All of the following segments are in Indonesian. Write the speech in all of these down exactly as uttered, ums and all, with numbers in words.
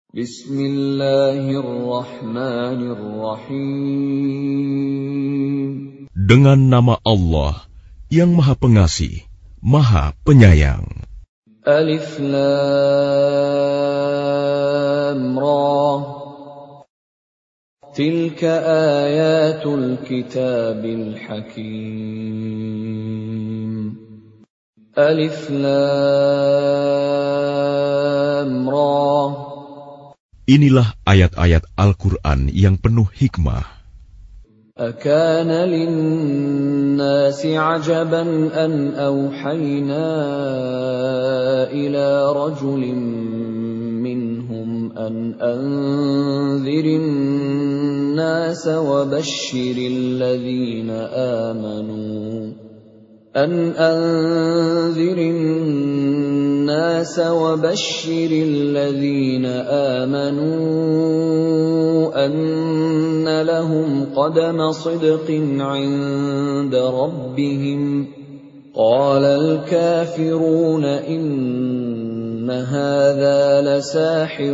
Bismillahirrahmanirrahim. Dengan nama Allah yang Maha Pengasih, Maha Penyayang. Alif Lam Ra. Tilka ayatul kitabil hakim. Alif Lam Ra. Inilah ayat-ayat Al-Quran yang penuh hikmah. Akana linnasi ajaban an awhayna ila rajulin minhum an anzirin nasa wa bashiril ladhina amanu أن أنذر الناس وبشر الذين آمنوا أن لهم قدم صدق عند ربهم قال الكافرون إن هذا لساحر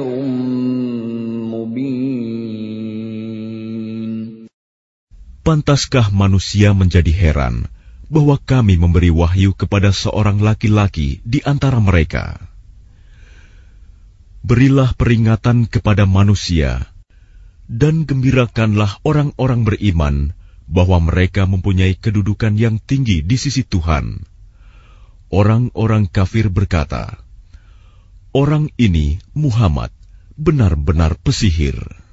مبين. Pantaskah manusia menjadi heran bahwa kami memberi wahyu kepada seorang laki-laki di antara mereka. Berilah peringatan kepada manusia, dan gembirakanlah orang-orang beriman bahwa mereka mempunyai kedudukan yang tinggi di sisi Tuhan. Orang-orang kafir berkata, orang ini Muhammad benar-benar pesihir.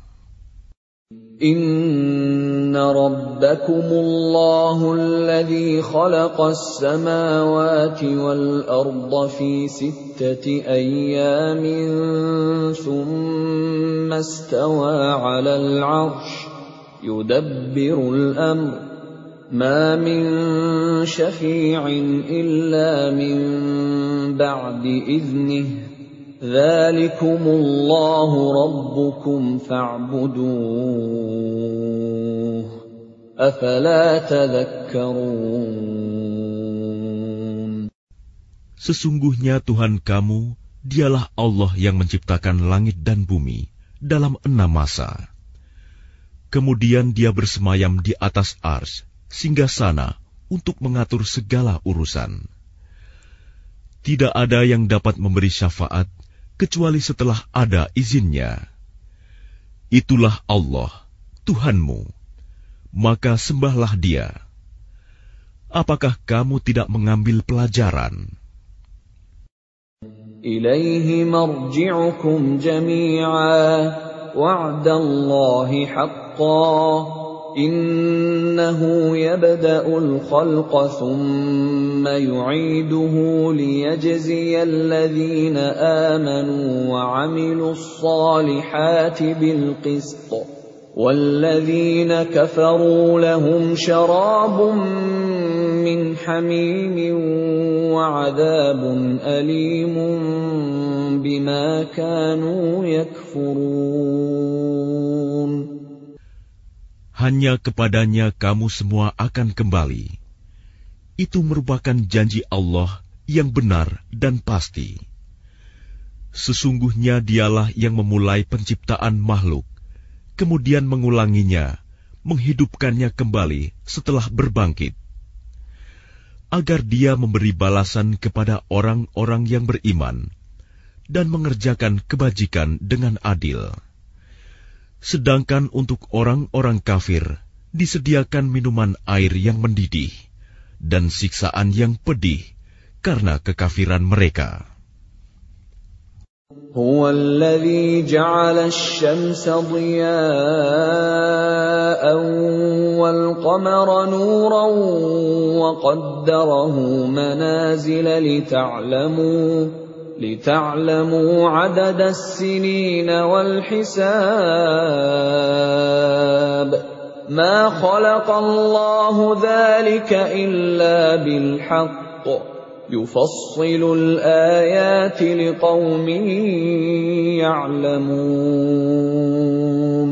Inna rabbakumullahu alladhi khalaqas samawati wal arda fi sittati ayyamin thumma istawa 'alal 'arsy yudabbirul amr ma min syafi'in illa min ba'di idhnihi Dzalikumullahu rabbukum fa'buduh. Afala tadhakkarun. Sesungguhnya Tuhan kamu, dialah Allah yang menciptakan langit dan bumi dalam enam masa. Kemudian dia bersemayam di atas arsy, singgasana untuk mengatur segala urusan. Tidak ada yang dapat memberi syafaat kecuali setelah ada izinnya. Itulah Allah, Tuhanmu, maka sembahlah Dia. Apakah kamu tidak mengambil pelajaran? Ilaihi marji'ukum jami'a wa'dallahi haqqan innahu yabda'ul khalqa thumma yu'iduhu liyajziyal ladhina amanu wa 'amilus salihati bil qist walladhina kafaru lahum syarabun min hamimin wa 'adhabun alimun bima kanu yakfurun. Hanya kepadanya kamu semua akan kembali. Itu merupakan janji Allah yang benar dan pasti. Sesungguhnya Dialah yang memulai penciptaan makhluk, kemudian mengulanginya, menghidupkannya kembali setelah berbangkit, agar Dia memberi balasan kepada orang-orang yang beriman dan mengerjakan kebajikan dengan adil. Sedangkan untuk orang-orang kafir disediakan minuman air yang mendidih dan siksaan yang pedih karena kekafiran mereka. Huwa alladhi ja'ala asy-syamsa diya'an wal qamara nuran wa qaddarahu manazila lita'lamu لِتَعْلَمُوا عَدَدَ السِّنِينَ وَالْحِسَابَ مَا خَلَقَ اللَّهُ ذَلِكَ إِلَّا بِالْحَقِّ يُفَصِّلُ الْآيَاتِ لِقَوْمٍ يَعْلَمُونَ.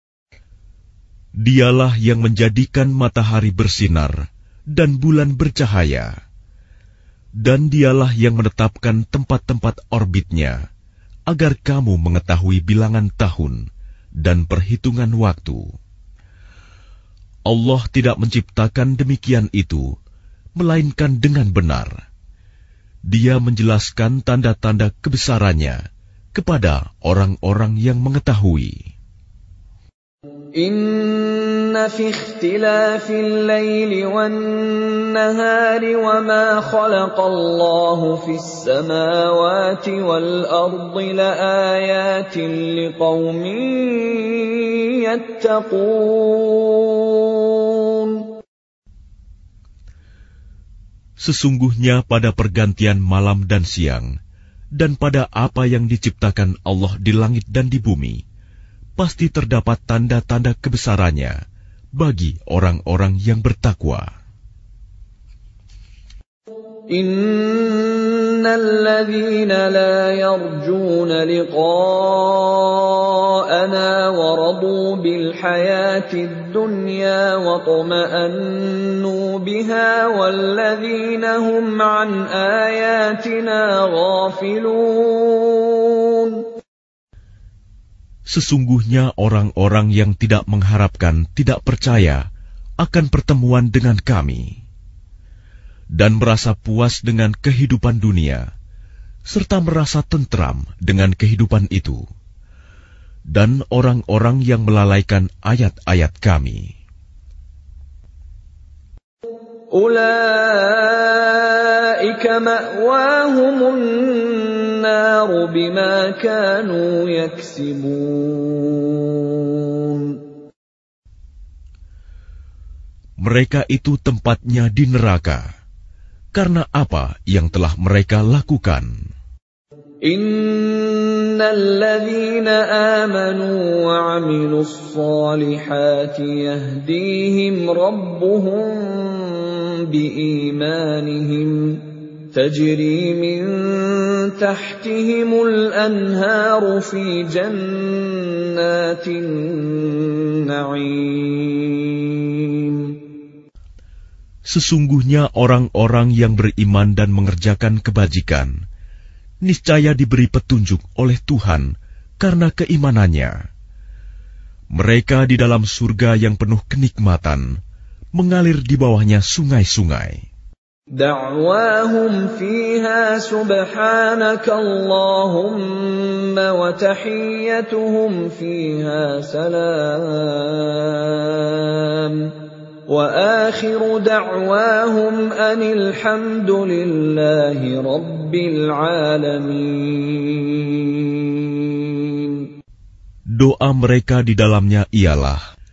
Dialah yang menjadikan matahari bersinar dan bulan bercahaya. Dan Dialah yang menetapkan tempat-tempat orbitnya agar kamu mengetahui bilangan tahun dan perhitungan waktu. Allah tidak menciptakan demikian itu, melainkan dengan benar. Dia menjelaskan tanda-tanda kebesarannya kepada orang-orang yang mengetahui. Inna fi ikhtilafil laili wan nahari wa ma khalaqallahu fis samawati wal ardi laayatin liqaumin yattaqun. Sesungguhnya pada pergantian malam dan siang, dan pada apa yang diciptakan Allah di langit dan di bumi, pasti terdapat tanda-tanda kebesarannya bagi orang-orang yang bertakwa. Innal ladzina la yarjuna liqa'ana wa radu bil hayatid dunya wa tuma'annu biha wal ladzina hum an ayatina ghafilun. Sesungguhnya orang-orang yang tidak mengharapkan, tidak percaya akan pertemuan dengan kami, dan merasa puas dengan kehidupan dunia, serta merasa tentram dengan kehidupan itu, dan orang-orang yang melalaikan ayat-ayat kami. Ulaika ma'wahumun naru bima kanu yaksibun. Mereka itu tempatnya di neraka, karena apa yang telah mereka lakukan. Innal ladzina amanu wa 'amilus solihati yahdihim rabbuhum biimanihim tajri min tahtihimul anharu fi jannatin na'im. Sesungguhnya orang-orang yang beriman dan mengerjakan kebajikan, niscaya diberi petunjuk oleh Tuhan karena keimanannya. Mereka di dalam surga yang penuh kenikmatan, mengalir di bawahnya sungai-sungai. Da'wahum fiha subhanaka Allahumma wa tahiyyatuhum fiha salam. Wa akhiru da'wahum anil hamdulillahi rabbil alamin. Doa mereka di dalamnya ialah,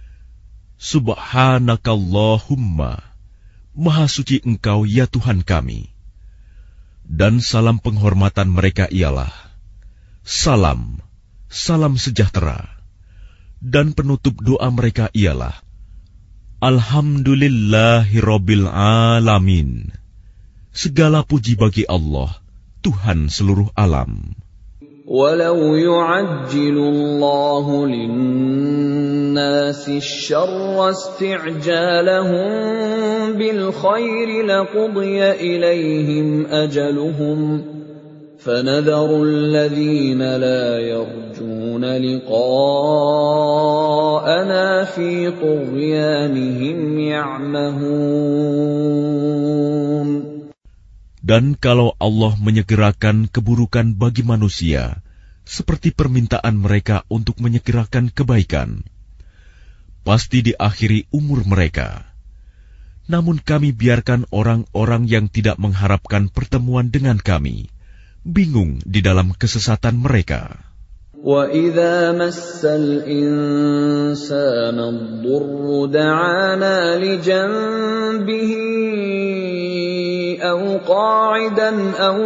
Subhanakallahumma, Maha suci Engkau ya Tuhan kami. Dan salam penghormatan mereka ialah, Salam, salam sejahtera. Dan penutup doa mereka ialah, Alhamdulillahirabbil alamin. Segala puji bagi Allah, Tuhan seluruh alam. Walau yu'ajjilu Allahu lin-nasi asy-syarra isti'jalahum bil khairi laqudiya ilaihim ajaluhum فَنَذَرُ الَّذِينَ لَا يَرْجُونَ لِقَاءَنَا فِي طُغْيَانِهِمْ يَعْمَهُونَ. Dan kalau Allah menyegerakan keburukan bagi manusia, seperti permintaan mereka untuk menyegerakan kebaikan, pasti diakhiri umur mereka. Namun kami biarkan orang-orang yang tidak mengharapkan pertemuan dengan kami bingung di dalam kesesatan mereka. وَإِذَا مَسَّ الْإِنسَانَ الضُّرُّ دَعَانَا لِجَنبِهِ أَوْ قَاعِدًا أَوْ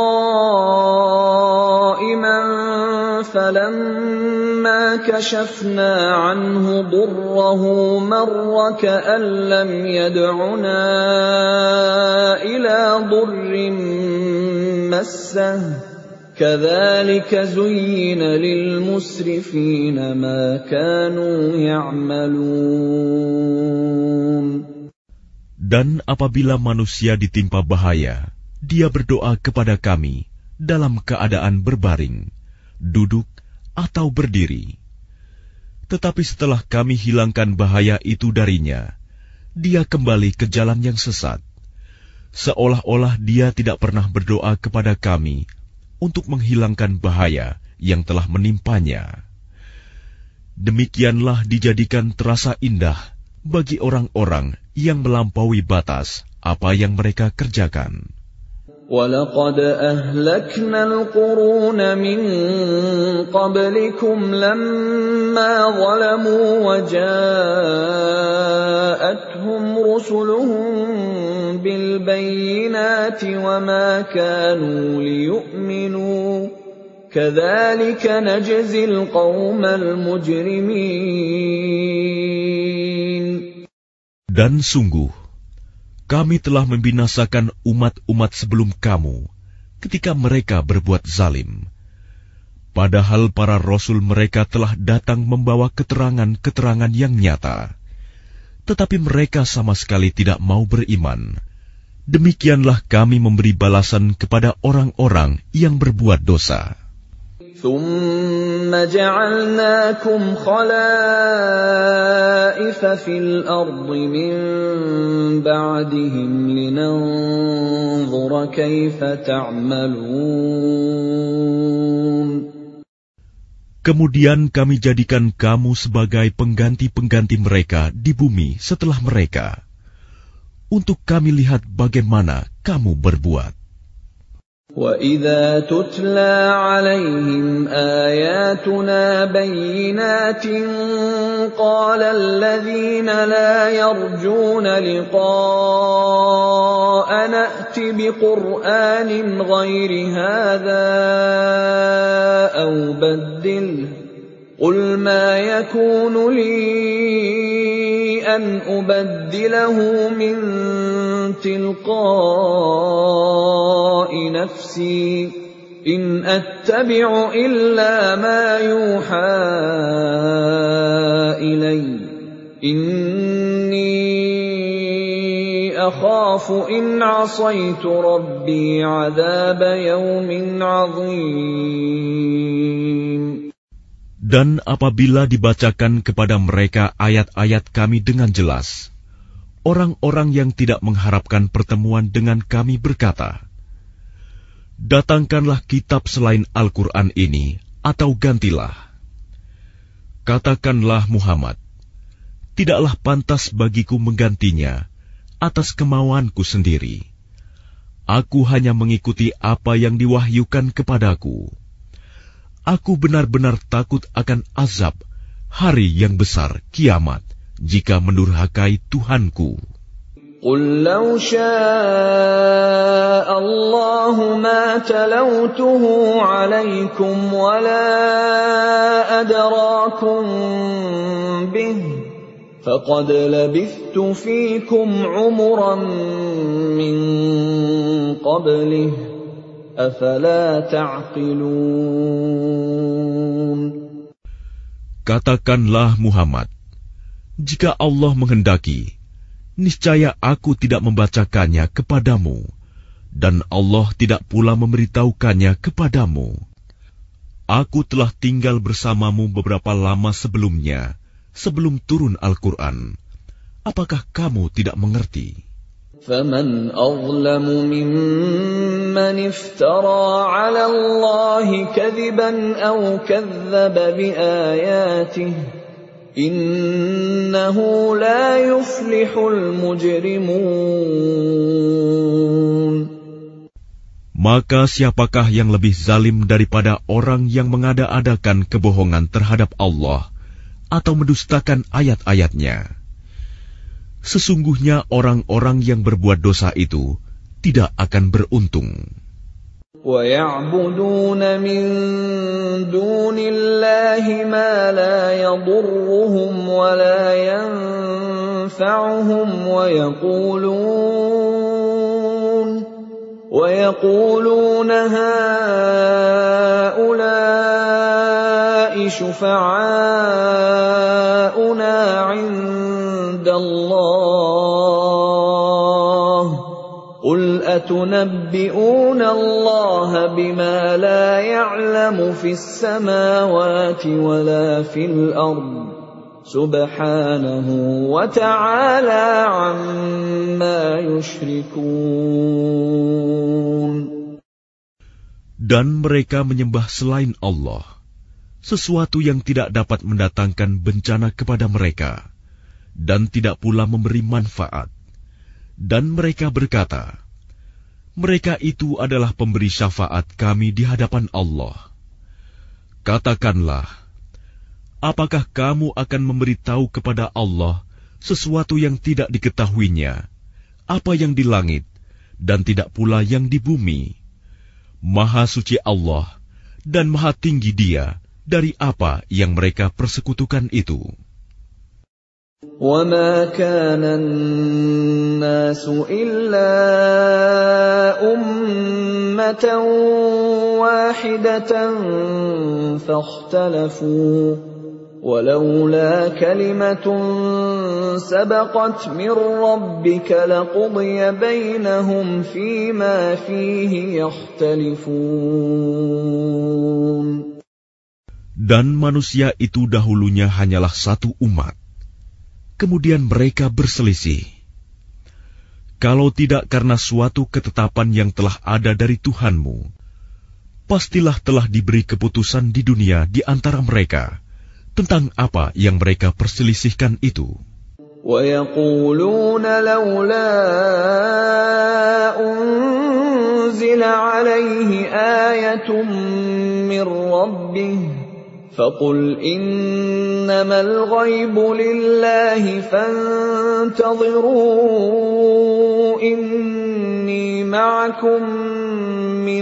قَائِمًا فَلَمَّا كَشَفْنَا عَنْهُ ضُرَّهُ مَرَّ كَأَن لَّمْ يَدْعُنَا إِلَى ضُرٍّ مَّسَّهُ كَذَلِكَ زُيِّنَ لِلْمُسْرِفِينَ مَا كَانُوا يَعْمَلُونَ. Dan apabila manusia ditimpa bahaya, dia berdoa kepada kami dalam keadaan berbaring, duduk, atau berdiri. Tetapi setelah kami hilangkan bahaya itu darinya, dia kembali ke jalan yang sesat, seolah-olah dia tidak pernah berdoa kepada kami untuk menghilangkan bahaya yang telah menimpanya. Demikianlah dijadikan terasa indah bagi orang-orang yang melampaui batas apa yang mereka kerjakan. وَلَقَدْ أَهْلَكْنَا الْقُرُونَ مِنْ قَبْلِكُمْ لَمَّا ظَلَمُوا وَجَاءَتْهُمْ رُسُلُهُم بِالْبَيِّنَاتِ وَمَا كَانُوا لِيُؤْمِنُوا كَذَلِكَ نَجْزِي الْقَوْمَ الْمُجْرِمِينَ. Dan sungguh, kami telah membinasakan umat-umat sebelum kamu ketika mereka berbuat zalim. Padahal para rasul mereka telah datang membawa keterangan-keterangan yang nyata. Tetapi mereka sama sekali tidak mau beriman. Demikianlah kami memberi balasan kepada orang-orang yang berbuat dosa. ثُمَّ جَعَلْنَاكُمْ خَلَائِفَ فِي الْأَرْضِ مِنْ بَعْدِهِمْ لِنَنْظُرَ كَيْفَ تَعْمَلُونَ. Kemudian kami jadikan kamu sebagai pengganti-pengganti mereka di bumi setelah mereka, untuk kami lihat bagaimana kamu berbuat. وَإِذَا تُتْلَى عَلَيْهِمْ آيَاتُنَا بَيِّنَاتٍ قَالَ الَّذِينَ لَا يَرْجُونَ لِقَاءَنَا ائْتِ بِقُرْآنٍ غَيْرِ هَذَا أَوْ بَدِّلْهُ قُلْ مَا يَكُونُ لِي أَنْ أُبَدِّلَهُ مِنْ تِلْقَاءِ نَفْسِي إِنْ أَتَّبِعُ إِلَّا مَا يُوحَى إِلَيَّ إِنِّي أَخَافُ إِنْ عَصَيْتُ رَبِّي عَذَابَ يَوْمٍ عَظِيمٍ. Dan apabila dibacakan kepada mereka ayat-ayat kami dengan jelas, orang-orang yang tidak mengharapkan pertemuan dengan kami berkata, "Datangkanlah kitab selain Al-Quran ini, atau gantilah." Katakanlah Muhammad, "Tidaklah pantas bagiku menggantinya atas kemauanku sendiri. Aku hanya mengikuti apa yang diwahyukan kepadaku. Aku benar-benar takut akan azab hari yang besar kiamat jika mendurhakai Tuhanku." قُل لَّوْ شَاءَ اللَّهُ مَا تَلَوْتُهُ عَلَيْكُمْ وَلَا أَدْرَاكُم بِهِ فَقَدْ لَبِثْتُ فِيكُمْ عُمُرًا مِّن قَبْلِهِ أَفَلَا تَعْقِلُونَ. Katakanlah Muhammad, jika Allah menghendaki, niscaya aku tidak membacakannya kepadamu, dan Allah tidak pula memberitahukannya kepadamu. Aku telah tinggal bersamamu beberapa lama sebelumnya, sebelum turun Al-Quran. Apakah kamu tidak mengerti? فَمَنْ أَظْلَمُ مِمَّنِ افْتَرَى عَلَى اللَّهِ كَذِبًا أَوْ كَذَّبَ بِآيَاتِهِ إِنَّهُ لَا يُفْلِحُ الْمُجْرِمُونَ. Maka siapakah yang lebih zalim daripada orang yang mengada-adakan kebohongan terhadap Allah atau mendustakan ayat-ayatnya? Sesungguhnya orang-orang yang berbuat dosa itu tidak akan beruntung. وَيَعْبُدُونَ مِن دُونِ اللَّهِ مَا لَا يَضُرُّهُمْ وَلَا يَنفَعُهُمْ وَيَقُولُونَ وَيَقُولُونَ هَٰؤُلَاءِ شُفَعَاؤُنَا عِندَ اللَّهِ قُلْ أَتُنَبِّئُونَ اللَّهَ بِمَا لَا يَعْلَمُ فِي السَّمَاوَاتِ وَلَا فِي الْأَرْضِ سُبْحَانَهُ وَتَعَالَى عَمَّا يُشْرِكُونَ. Dan mereka menyembah selain Allah sesuatu yang tidak dapat mendatangkan bencana kepada mereka dan tidak pula memberi manfaat. Dan mereka berkata, mereka itu adalah pemberi syafaat kami di hadapan Allah. Katakanlah, apakah kamu akan memberitahu kepada Allah sesuatu yang tidak diketahuinya, apa yang di langit dan tidak pula yang di bumi? Maha suci Allah dan maha tinggi Dia dari apa yang mereka persekutukan itu. وَمَا كَانَ النَّاسُ إِلَّا أُمَّةً وَاحِدَةً فَاخْتَلَفُوا وَلَوْلَا كَلِمَةٌ سَبَقَتْ مِنْ رَبِّكَ لَقُضِيَ بَيْنَهُمْ فِيمَا فِيهِ يَخْتَلِفُونَ. Dan manusia itu dahulunya hanyalah satu umat. Kemudian mereka berselisih. Kalau tidak karena suatu ketetapan yang telah ada dari Tuhanmu, pastilah telah diberi keputusan di dunia di antara mereka tentang apa yang mereka perselisihkan itu. وَيَقُولُونَ لَوْلَا أُنْزِلَ عَلَيْهِ آيَةٌ مِّن رَّبِّهِ فَقُلْ إِنَّمَا الْغَيْبُ لِلَّهِ فَانْتَظِرُوا إِنِّي مَعَكُمْ مِنَ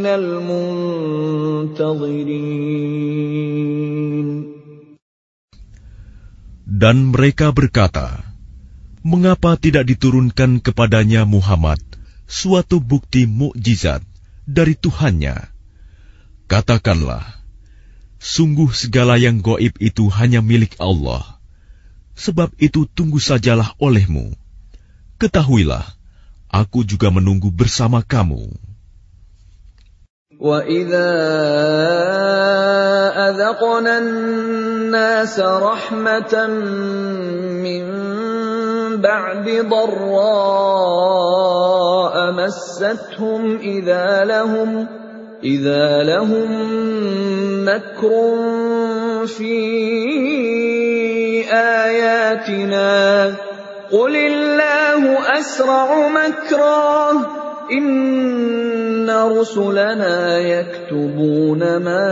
الْمُنْتَظِرِينَ. Dan mereka berkata, mengapa tidak diturunkan kepadanya Muhammad suatu bukti mukjizat dari Tuhannya? Katakanlah, sungguh segala yang gaib itu hanya milik Allah. Sebab itu tunggu sajalah olehmu. Ketahuilah, aku juga menunggu bersama kamu. وَإِذَا أَذَقْنَا النَّاسَ رَحْمَةً مِّن بَعْدِ ضَرَّاءَ مَسَّتْهُمْ إِذَا لَهُمْ إِذَا لَهُمْ مَكْرٌ فِي آيَاتِنَا قُلِ اللَّهُ أَسْرَعُ مَكْرًا إِنَّ رُسُلَنَا يَكْتُبُونَ مَا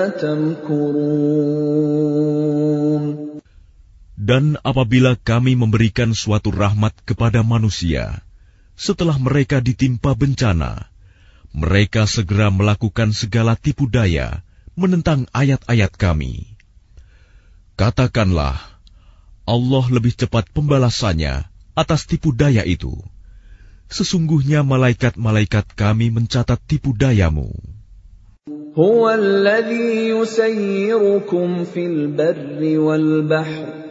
تَمْكُرُونَ. Dan apabila kami memberikan suatu rahmat kepada manusia, setelah mereka ditimpa bencana, mereka segera melakukan segala tipu daya menentang ayat-ayat kami. Katakanlah, Allah lebih cepat pembalasannya atas tipu daya itu. Sesungguhnya malaikat-malaikat kami mencatat tipu dayamu. Huwa alladhi yusayyirukum fil barri wal bahri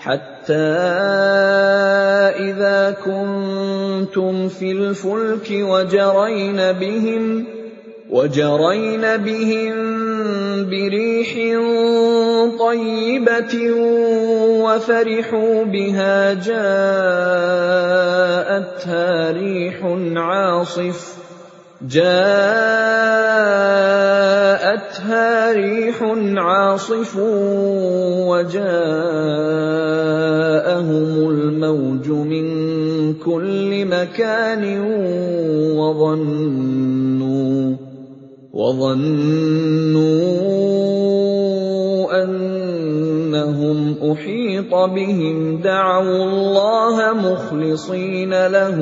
hatta idza kuntum fil fulki wajarayna bihim wajarayna bihim birīḥin طayyibatin wa fariḥū bihā jā'athaa rīḥun 'āṣif جاءتها ريح عاصف وجاءهم الموج من كل مكان وظنوا وظنوا أنهم أحيط بهم دعوا الله مخلصين له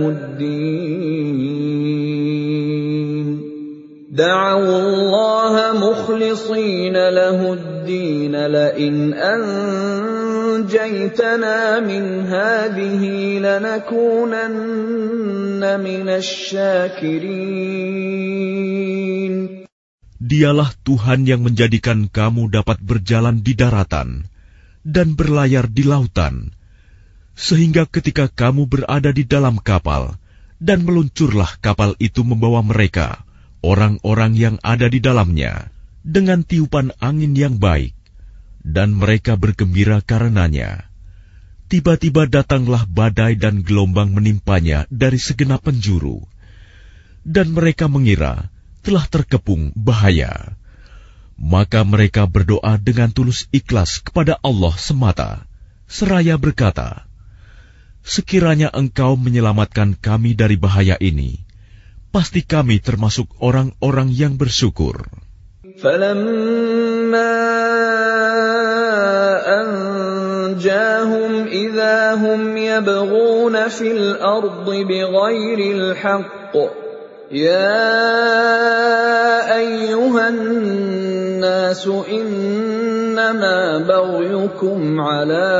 الدين دعوا الله مخلصين له الدين لئن أنجيتنا من هذه لنكونن من الشاكرين. Dialah Tuhan yang menjadikan kamu dapat berjalan di daratan dan berlayar di lautan, sehingga ketika kamu berada di dalam kapal dan meluncurlah kapal itu membawa mereka, orang-orang yang ada di dalamnya, dengan tiupan angin yang baik, dan mereka bergembira karenanya. Tiba-tiba datanglah badai dan gelombang menimpanya dari segenap penjuru, dan mereka mengira telah terkepung bahaya. Maka mereka berdoa dengan tulus ikhlas kepada Allah semata, seraya berkata, "Sekiranya Engkau menyelamatkan kami dari bahaya ini, pasti kami termasuk orang-orang yang bersyukur." فَلَمَّا أَنْجَاهُمْ إِذَا هُمْ يَبْغُونَ فِي الْأَرْضِ بِغَيْرِ الْحَقِّ يَا أَيُّهَا النَّاسُ إِنَّمَا بَغْيُكُمْ عَلَى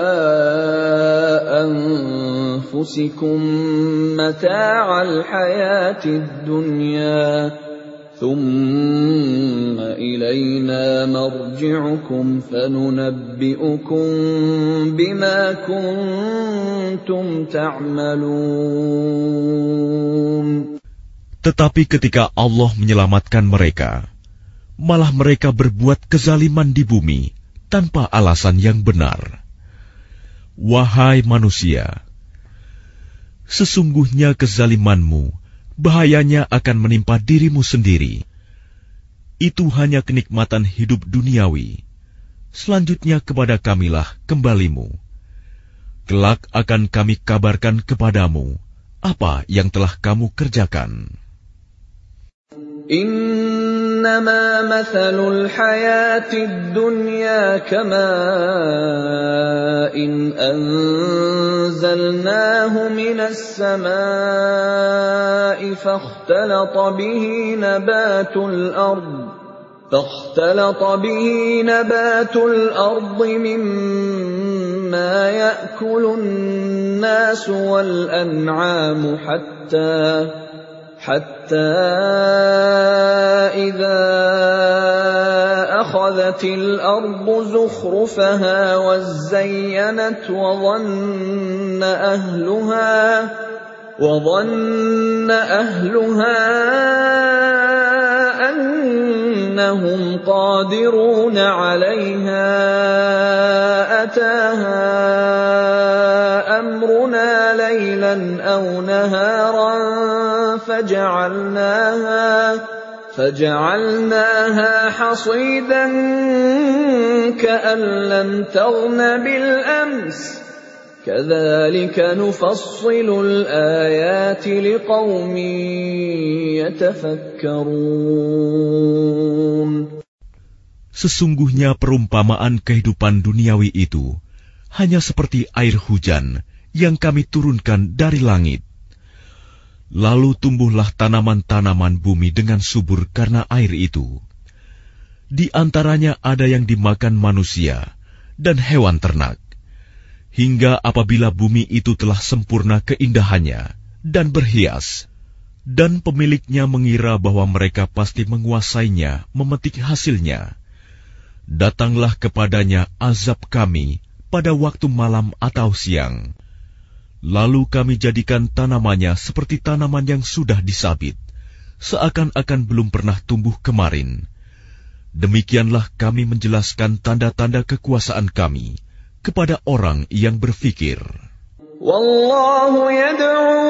أَنفُسِكُم مَّتَاعَ الْحَيَاةِ الدُّنْيَا ثُمَّ إِلَيْنَا مَرْجِعُكُمْ فَنُنَبِّئُكُم بِمَا كُنتُمْ تَعْمَلُونَ. Tetapi ketika Allah menyelamatkan mereka, malah mereka berbuat kezaliman di bumi tanpa alasan yang benar. Wahai manusia, sesungguhnya kezalimanmu bahayanya akan menimpa dirimu sendiri. Itu hanya kenikmatan hidup duniawi. Selanjutnya kepada Kamilah kembalimu. Kelak akan kami kabarkan kepadamu apa yang telah kamu kerjakan. إنما مثل الحياة الدنيا كماء أنزلناه من السماء فاختلط به نبات الأرض فاختلط به نبات الأرض مما يأكل الناس والأنعام حتى حتى إذا أخذت الأرض زخرفها وزينت وظن أهلها وظن أهلها أنهم قادرون عليها أتاها أمرنا ليلا أو نهارا فجعلناها فجعلناها حصيدا كأن لم تغن بالأمس كذلك نفصل الآيات لقوم يتفكرون. Sesungguhnya perumpamaan kehidupan duniawi itu hanya seperti air hujan yang kami turunkan dari langit. Lalu tumbuhlah tanaman-tanaman bumi dengan subur karena air itu. Di antaranya ada yang dimakan manusia dan hewan ternak. Hingga apabila bumi itu telah sempurna keindahannya dan berhias, dan pemiliknya mengira bahwa mereka pasti menguasainya, memetik hasilnya, datanglah kepadanya azab kami pada waktu malam atau siang. Lalu kami jadikan tanamannya seperti tanaman yang sudah disabit, seakan-akan belum pernah tumbuh kemarin. Demikianlah kami menjelaskan tanda-tanda kekuasaan kami kepada orang yang berfikir. Wallahu yad'u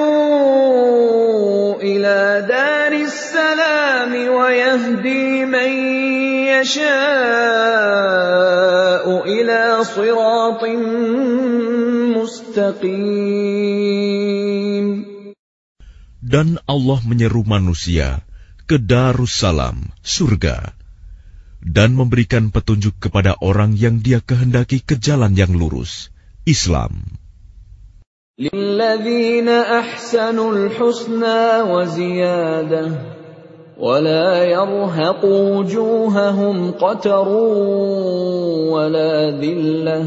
ila daris salam wa yahdi man yasha'u ila siratin mustaqim. Dan Allah menyeru manusia ke Darussalam, surga, dan memberikan petunjuk kepada orang yang Dia kehendaki ke jalan yang lurus, Islam. Lilladzina ahsanul husna wa ziyadah wa la yarhaqu wujuhahum qatarun wa la dhillah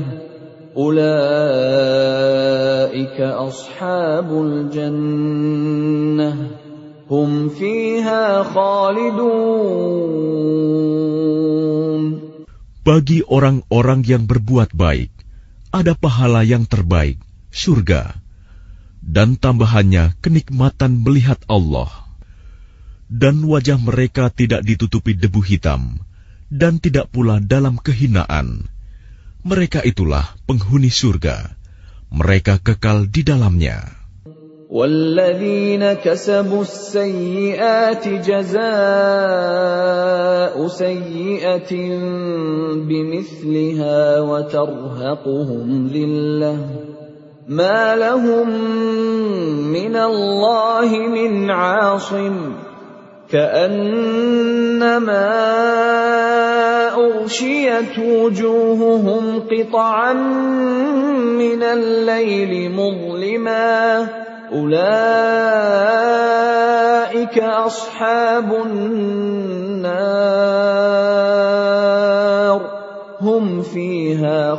ulaika ashabul jannah hum fiha khalidun. Bagi orang-orang yang berbuat baik ada pahala yang terbaik, surga, dan tambahannya kenikmatan melihat Allah. Dan wajah mereka tidak ditutupi debu hitam, dan tidak pula dalam kehinaan. Mereka itulah penghuni surga. Mereka kekal di dalamnya. وَالَّذِينَ كَسَبُوا السَّيِّئَاتِ جَزَاءُ سَيِّئَةٍ بِمِثْلِهَا وَتَرْهَقُهُمْ ذِلَّةٌ مَا لَهُم مِّنَ اللَّهِ مِنْ عَاصِمٍ كَأَنَّمَا أُغْشِيَتْ وُجُوهُهُمْ قِطَعًا مِّنَ اللَّيْلِ مُظْلِمًا أُولَئِكَ أَصْحَابُ النَّارِ هُمْ فِيهَا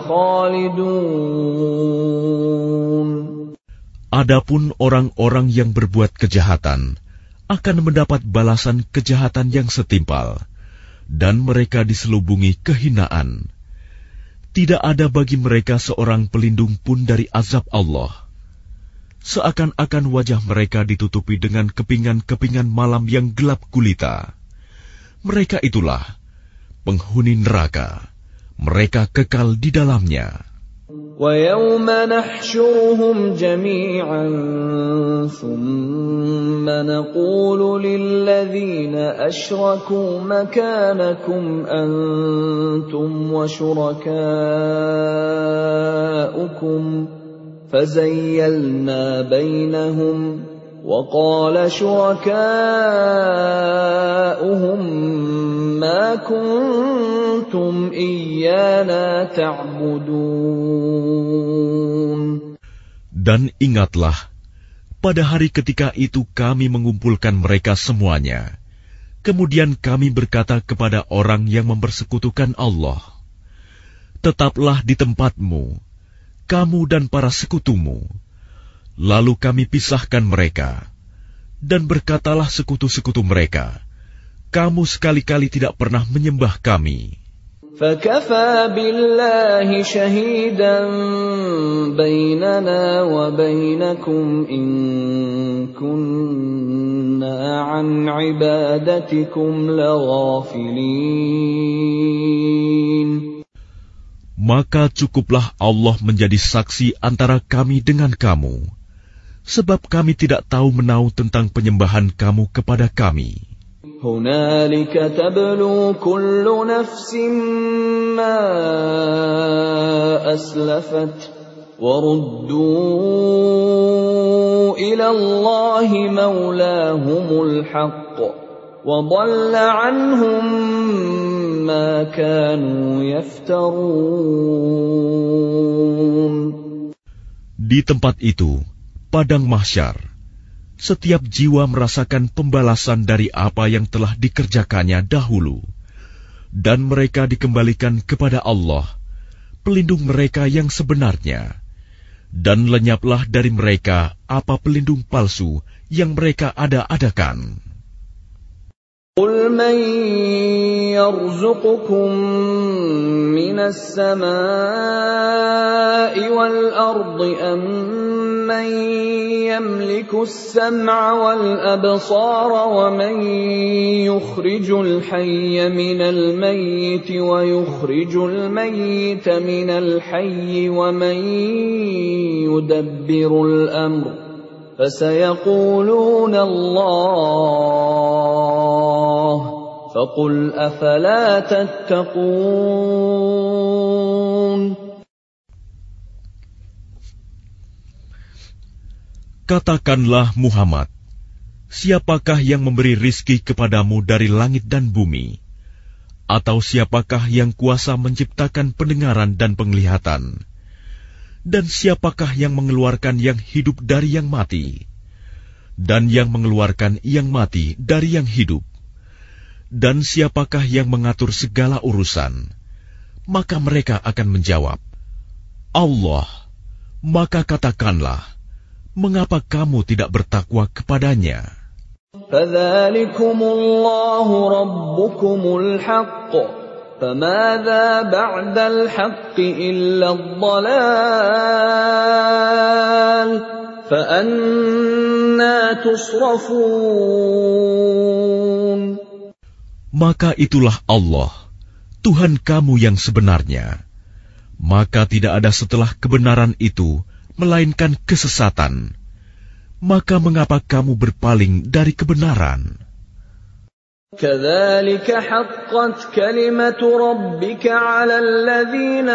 خَالِدُونَ. Adapun orang-orang yang berbuat kejahatan akan mendapat balasan kejahatan yang setimpal, dan mereka diselubungi kehinaan. Tidak ada bagi mereka seorang pelindung pun dari azab Allah. Seakan-akan wajah mereka ditutupi dengan kepingan-kepingan malam yang gelap gulita. Mereka itulah penghuni neraka. Mereka kekal di dalamnya. وَيَوْمَ نَحْشُرُهُمْ جَمِيعًا ثُمَّ نَقُولُ لِلَّذِينَ أَشْرَكُوا مَكَانَكُمْ أَنْتُمْ وَشُرَكَاؤُكُمْ فَزَيَّلْنَا بَيْنَهُمْ وَقَالَ شُرَكَاؤُهُمْ مَا كُنْتُمْ إِيَّانَا تَعْبُدُونَ. Dan ingatlah, pada hari ketika itu kami mengumpulkan mereka semuanya. Kemudian kami berkata kepada orang yang mempersekutukan Allah, tetaplah di tempatmu, kamu dan para sekutumu. Lalu kami pisahkan mereka, dan berkatalah sekutu-sekutu mereka, kamu sekali-kali tidak pernah menyembah kami. فَكَفَى بِاللَّهِ شَهِيدًا بَيْنَنَا وَبَيْنَكُمْ إِن كُنَّا عَنْ عِبَادَتِكُمْ لَغَافِلِينَ. Maka cukuplah Allah menjadi saksi antara kami dengan kamu, sebab kami tidak tahu menau tentang penyembahan kamu kepada kami. هُنَالِكَ تَبْلُو كُلُّ نَفْسٍ مَّا أَسْلَفَتْ وَرُدُّوا إِلَى اللَّهِ مَوْلَاهُمُ الْحَقِّ وَضَلَّ عَنْهُم مَّا كَانُوا يَفْتَرُونَ. Di tempat itu, padang mahsyar, setiap jiwa merasakan pembalasan dari apa yang telah dikerjakannya dahulu, dan mereka dikembalikan kepada Allah, pelindung mereka yang sebenarnya, dan lenyaplah dari mereka apa pelindung palsu yang mereka ada-adakan. قُلْ مَنْ يَرْزُقُكُمْ مِنَ السَّمَاءِ وَالْأَرْضِ أَمَّنْ يَمْلِكُ السَّمْعَ وَالْأَبْصَارَ وَمَنْ يُخْرِجُ الْحَيَّ مِنَ الْمَيِّتِ وَيُخْرِجُ الْمَيِّتَ مِنَ الْحَيِّ وَمَنْ يُدَبِّرُ الْأَمْرَ فَسَيَقُولُونَ اللَّهُ فَقُلْ أَفَلَا تَتَّقُونَ. Katakanlah Muhammad, siapakah yang memberi rizki kepadamu dari langit dan bumi? Atau siapakah yang kuasa menciptakan pendengaran dan penglihatan? Dan siapakah yang mengeluarkan yang hidup dari yang mati? Dan yang mengeluarkan yang mati dari yang hidup? Dan siapakah yang mengatur segala urusan? Maka mereka akan menjawab, Allah. Maka katakanlah, mengapa kamu tidak bertakwa kepadanya? فَذَلِكُمُ اللَّهُ رَبُّكُمُ الْحَقُّ فَمَاذَا بَعْدَ الْحَقِّ إِلَّا الضَّلَالُ فَأَنَّى تُصْرَفُونَ Maka itulah Allah, Tuhan kamu yang sebenarnya. Maka tidak ada setelah kebenaran itu, melainkan kesesatan. Maka mengapa kamu berpaling dari kebenaran? كَذَلِكَ حَقَّتْ كَلِمَةُ رَبِّكَ عَلَى الَّذِينَ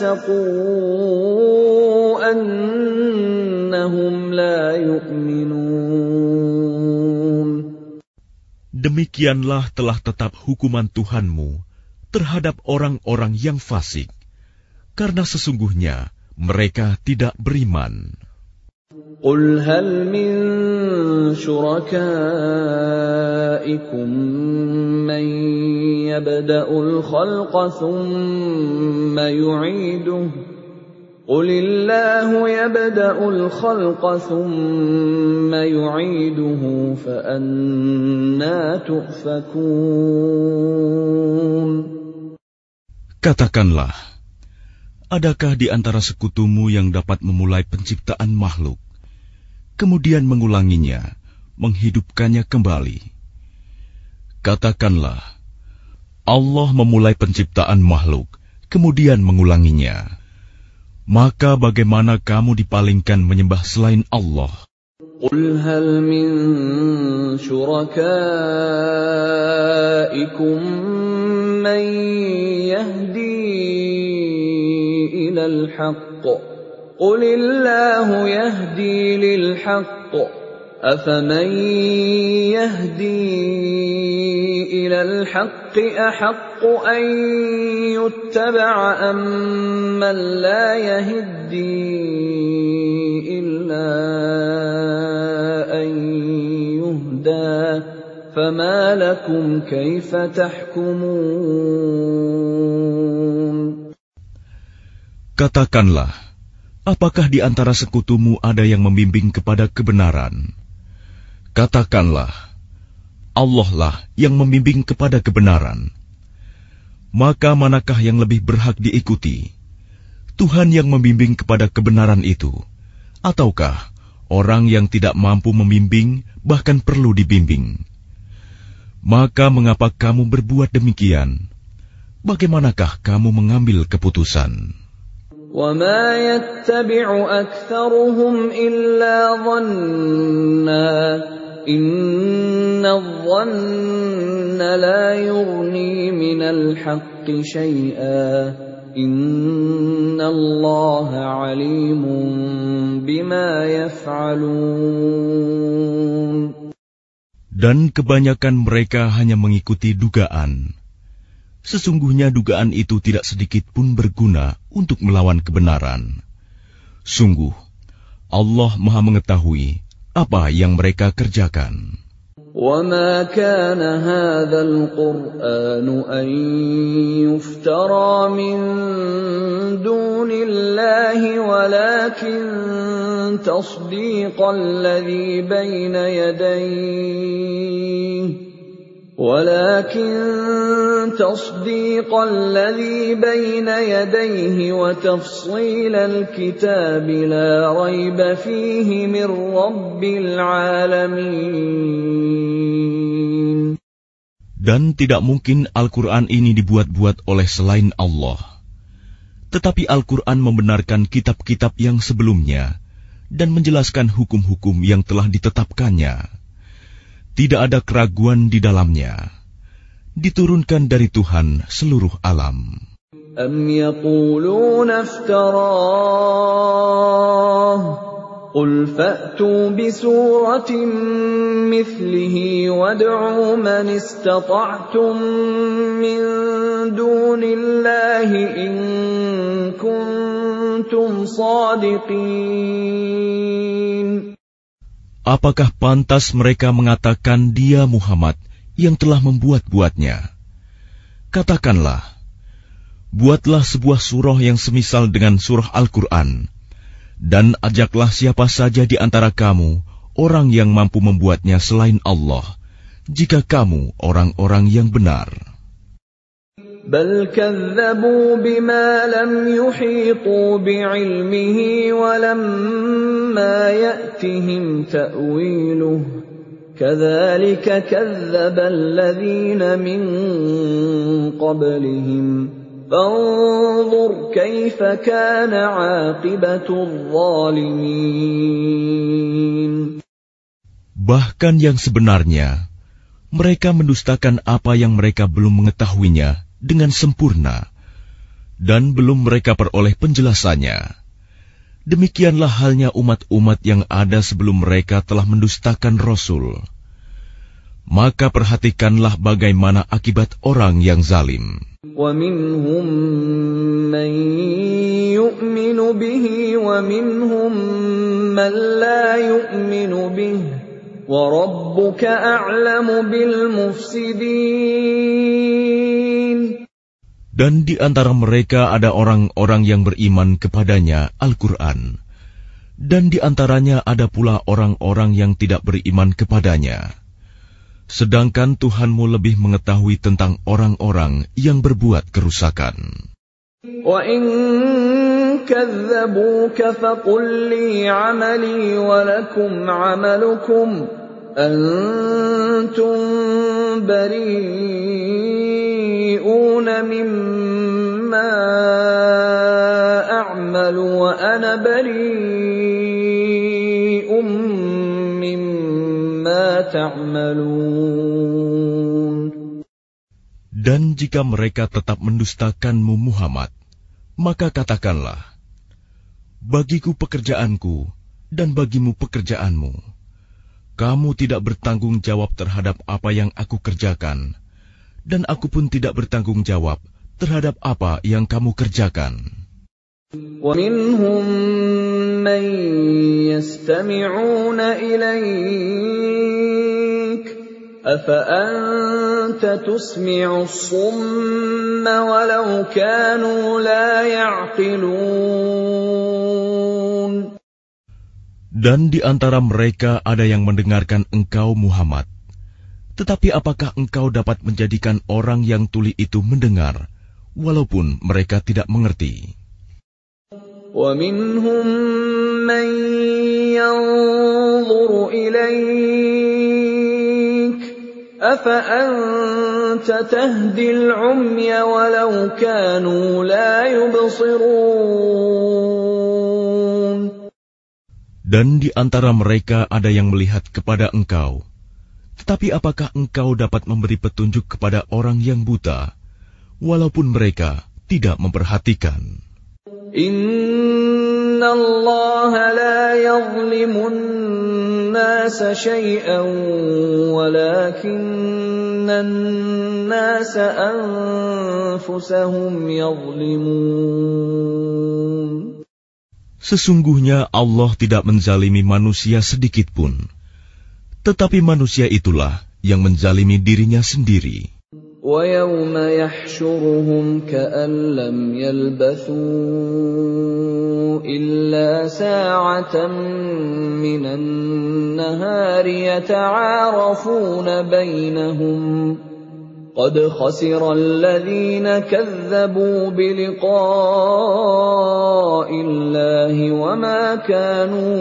فَسَقُوا أَنَّهُمْ لَا يُؤْمِنُونَ Demikianlah telah tetap hukuman Tuhanmu terhadap orang-orang yang fasik, karena sesungguhnya mereka tidak beriman. قُلْ هَلْ مِن شُرَكَائِكُم مَّن يَبْدَأُ الْخَلْقَ ثُمَّ يُعِيدُهُ قُلِ اللَّهُ يَبْدَأُ الْخَلْقَ ثُمَّ يُعِيدُهُ فَأَنَّىٰ تُؤْفَكُونَ Katakanlah, adakah di antara sekutumu yang dapat memulai penciptaan makhluk, kemudian mengulanginya, menghidupkannya kembali? Katakanlah, Allah memulai penciptaan makhluk, kemudian mengulanginya. Maka bagaimana kamu dipalingkan menyembah selain Allah? قُلْ هَلْ مِن شُرَكَائِكُم مَّن يَهْدِي إِلَى الْحَقِّ قُلِ اللَّهُ يَهْدِي لِلْحَقِّ أَفَمَن يَهْدِي إِلَى الْحَقِّ أَحَقُّ أَن يُتَّبَعَ أَمَّن لَّا يَهِدِّي إِلَّا أَن يُهْدَىٰ فَمَا لَكُمْ كَيْفَ تَحْكُمُونَ Katakanlah, apakah di antara sekutumu ada yang membimbing kepada kebenaran? Katakanlah, Allah lah yang membimbing kepada kebenaran. Maka manakah yang lebih berhak diikuti? Tuhan yang membimbing kepada kebenaran itu, ataukah orang yang tidak mampu membimbing, bahkan perlu dibimbing? Maka mengapa kamu berbuat demikian? Bagaimanakah kamu mengambil keputusan? وَمَا يَتَّبِعُ أَكْثَرُهُمْ إِلَّا ظَنًّا إِنَّ الظَّنَّ لَا يُغْنِي مِنَ الْحَقِّ شَيْئًا إِنَّ اللَّهَ عَلِيمٌ بِمَا يَفْعَلُونَ Dan kebanyakan mereka hanya mengikuti dugaan. Sesungguhnya dugaan itu tidak sedikit pun berguna untuk melawan kebenaran. Sungguh, Allah Maha mengetahui apa yang mereka kerjakan. وَمَا كَانَ هَٰذَا الْقُرْآنُ أَن يُفْتَرَىٰ مِن دُونِ اللَّهِ وَلَٰكِن تَصْدِيقَ الَّذِي بَيْنَ يَدَيْهِ ولكن تصديق الذي بين يديه وتفصيل الكتاب لا ريب فيه من رب العالمين. Dan tidak mungkin Al-Quran ini dibuat-buat oleh selain Allah. Tetapi Al-Quran membenarkan kitab-kitab yang sebelumnya dan menjelaskan hukum-hukum yang telah ditetapkannya. Tidak ada keraguan di dalamnya. Diturunkan dari Tuhan seluruh alam. Am yaquluna iftarah Qul fa'tu bisuratin mithlihi wad'u man istata'tum min dunillahi in kuntum sadiqin. Apakah pantas mereka mengatakan dia Muhammad yang telah membuat-buatnya? Katakanlah, buatlah sebuah surah yang semisal dengan surah Al-Quran, dan ajaklah siapa saja di antara kamu, orang yang mampu membuatnya selain Allah, jika kamu orang-orang yang benar. بل كذبوا بما لم يحيطوا بعلمه ولما يأتهم تأويله كذلك كذب الذين من قبلهم فانظر كيف كان عاقبة الظالمين. Bahkan yang sebenarnya, mereka mendustakan apa yang mereka belum mengetahuinya dengan sempurna, dan belum mereka peroleh penjelasannya. Demikianlah halnya umat-umat yang ada sebelum mereka telah mendustakan Rasul. Maka perhatikanlah bagaimana akibat orang yang zalim. وَمِنْهُمْ مَنْ يُؤْمِنُ بِهِ وَمِنْهُمْ مَنْ لَا يُؤْمِنُ بِهِ وَرَبُّكَ أَعْلَمُ بِالْمُفْسِدِينَ. Dan di antara mereka ada orang-orang yang beriman kepadanya Al-Quran, dan di antaranya ada pula orang-orang yang tidak beriman kepadanya. Sedangkan Tuhanmu lebih mengetahui tentang orang-orang yang berbuat kerusakan. وَإِن كَذَّبُوكَ فَقُل لِّي عَمَلِي وَلَكُمْ عَمَلُكُمْ أَنتُم بَرِيئُونَ مِمَّا أَعْمَلُ وَأَنَا بَرِيءٌ مِّمَّا تَعْمَلُونَ. Dan jika mereka tetap mendustakanmu Muhammad, maka katakanlah, bagiku pekerjaanku dan bagimu pekerjaanmu. Kamu tidak bertanggung jawab terhadap apa yang aku kerjakan, dan aku pun tidak bertanggung jawab terhadap apa yang kamu kerjakan. وَمِنْهُمْ مَنْ يَسْتَمِعُونَ إِلَيْكَ أَفَأَنْتَ تُسْمِعُ الصُّمَّ وَلَوْ كَانُوا لَا يَعْقِلُونَ. Dan di antara mereka ada yang mendengarkan engkau Muhammad. Tetapi apakah engkau dapat menjadikan orang yang tuli itu mendengar, walaupun mereka tidak mengerti? وَمِنْهُمْ مَنْ يَنْظُرُ إِلَيْكَ أَفَأَنْتَ تَهْدِي الْعُمْيَ وَلَوْ كَانُوا لَا يُبْصِرُونَ. Dan di antara mereka ada yang melihat kepada engkau. Tetapi apakah engkau dapat memberi petunjuk kepada orang yang buta, walaupun mereka tidak memperhatikan? Inna Allah la yazlimun nasa shay'an walakinna an-nasa anfusahum yazlimun. Sesungguhnya Allah tidak menzalimi manusia sedikit pun, tetapi manusia itulah yang menzalimi dirinya sendiri. وَيَوْمَ يَحْشُرُهُمْ كَأَن لَّمْ يَلْبَثُوا إِلَّا سَاعَةً مِّنَ النَّهَارِ يَتَعَارَفُونَ بَيْنَهُمْ قَدْ خَسِرَ الَّذِينَ كَذَّبُوا بِلِقَاءِ اللَّهِ وَمَا كَانُوا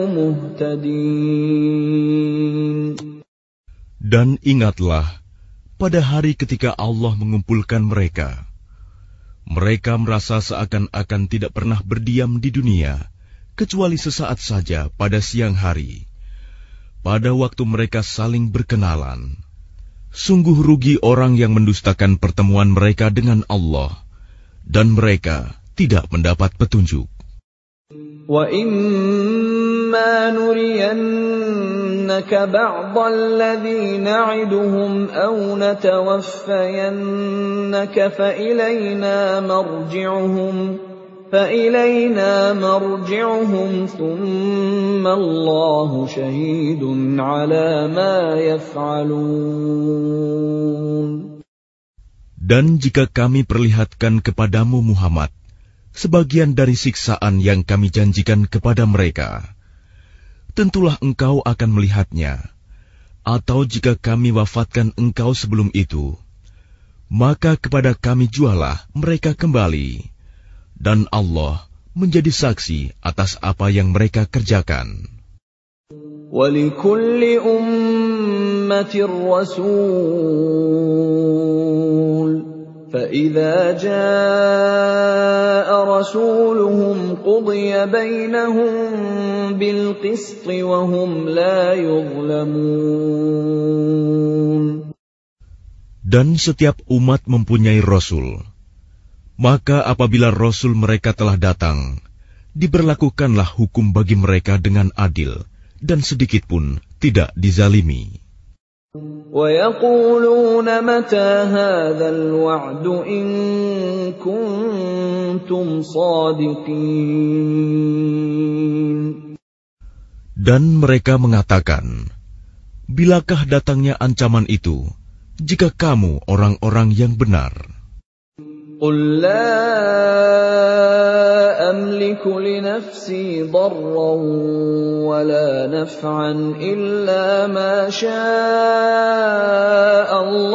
مُهْتَدِينَ. Dan ingatlah pada hari ketika Allah mengumpulkan mereka, mereka merasa seakan-akan tidak pernah berdiam di dunia, kecuali sesaat saja pada siang hari, pada waktu mereka saling berkenalan. Sungguh rugi orang yang mendustakan pertemuan mereka dengan Allah, dan mereka tidak mendapat petunjuk. وَإِمَّا نُرِيَنَّكَ بَعْضَ الَّذِي نَعِدُهُمْ أَوْ نَتَوَفَّيَنَّكَ فَإِلَيْنَا مَرْجِعُهُمْ فَإِلَيْنَا مَرْجِعُهُمْ ثُمَّ اللَّهُ شَهِيدٌ عَلَى مَا يَفْعَلُونَ. Dan jika kami perlihatkan kepadamu Muhammad sebagian dari siksaan yang kami janjikan kepada mereka, tentulah engkau akan melihatnya. Atau jika kami wafatkan engkau sebelum itu, maka kepada kami jualah mereka kembali, dan Allah menjadi saksi atas apa yang mereka kerjakan. وَلِكُلِّ أُمَّةٍ رَّسُولٌ فَإِذَا جَاءَ رَسُولُهُمْ قُضِيَ بَيْنَهُم بِالْقِسْطِ وَهُمْ لَا يُظْلَمُونَ. Dan setiap umat mempunyai Rasul. Maka apabila Rasul mereka telah datang, diberlakukanlah hukum bagi mereka dengan adil, dan sedikit pun tidak dizalimi. وَيَقُولُونَ مَتَى هَذَا الْوَعْدُ إِن كُنتُمْ صَادِقِينَ. Dan mereka mengatakan, bilakah datangnya ancaman itu, jika kamu orang-orang yang benar? قُل لَّا أَمْلِكُ لِنَفْسِي ضَرًّا وَلَا نَفْعًا إِلَّا مَا شَاءَ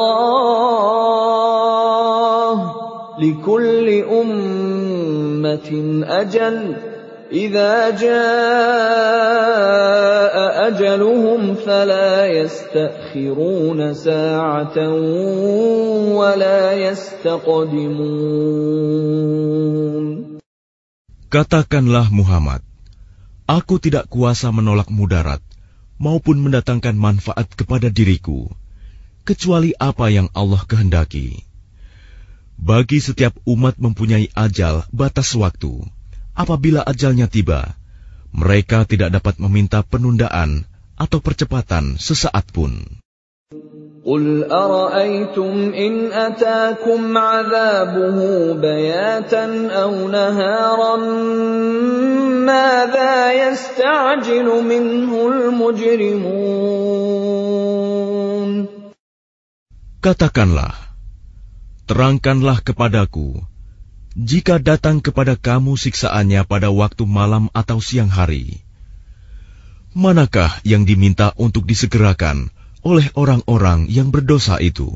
اللَّهُ ۗ لِكُلِّ أُمَّةٍ أَجَلٌ ۖ إِذَا جَاءَ أَجَلُهُمْ فَلَا يَسْتَأْخِرُونَ سَاعَةً وَلَا يَسْتَقْدِمُونَ. Katakanlah Muhammad, aku tidak kuasa menolak mudarat maupun mendatangkan manfaat kepada diriku, kecuali apa yang Allah kehendaki. Bagi setiap umat mempunyai ajal batas waktu. Apabila ajalnya tiba, mereka tidak dapat meminta penundaan atau percepatan sesaat pun. قُلْ أَرَأَيْتُمْ إِنْ أَتَاكُمْ عَذَابُهُ بَيَاتًا أَوْ نَهَارًا مَاذَا يَسْتَعْجِلُ مِنْهُ الْمُجْرِمُونَ. Katakanlah, terangkanlah kepadaku, jika datang kepada kamu siksaannya pada waktu malam atau siang hari, manakah yang diminta untuk disegerakan oleh orang-orang yang berdosa itu?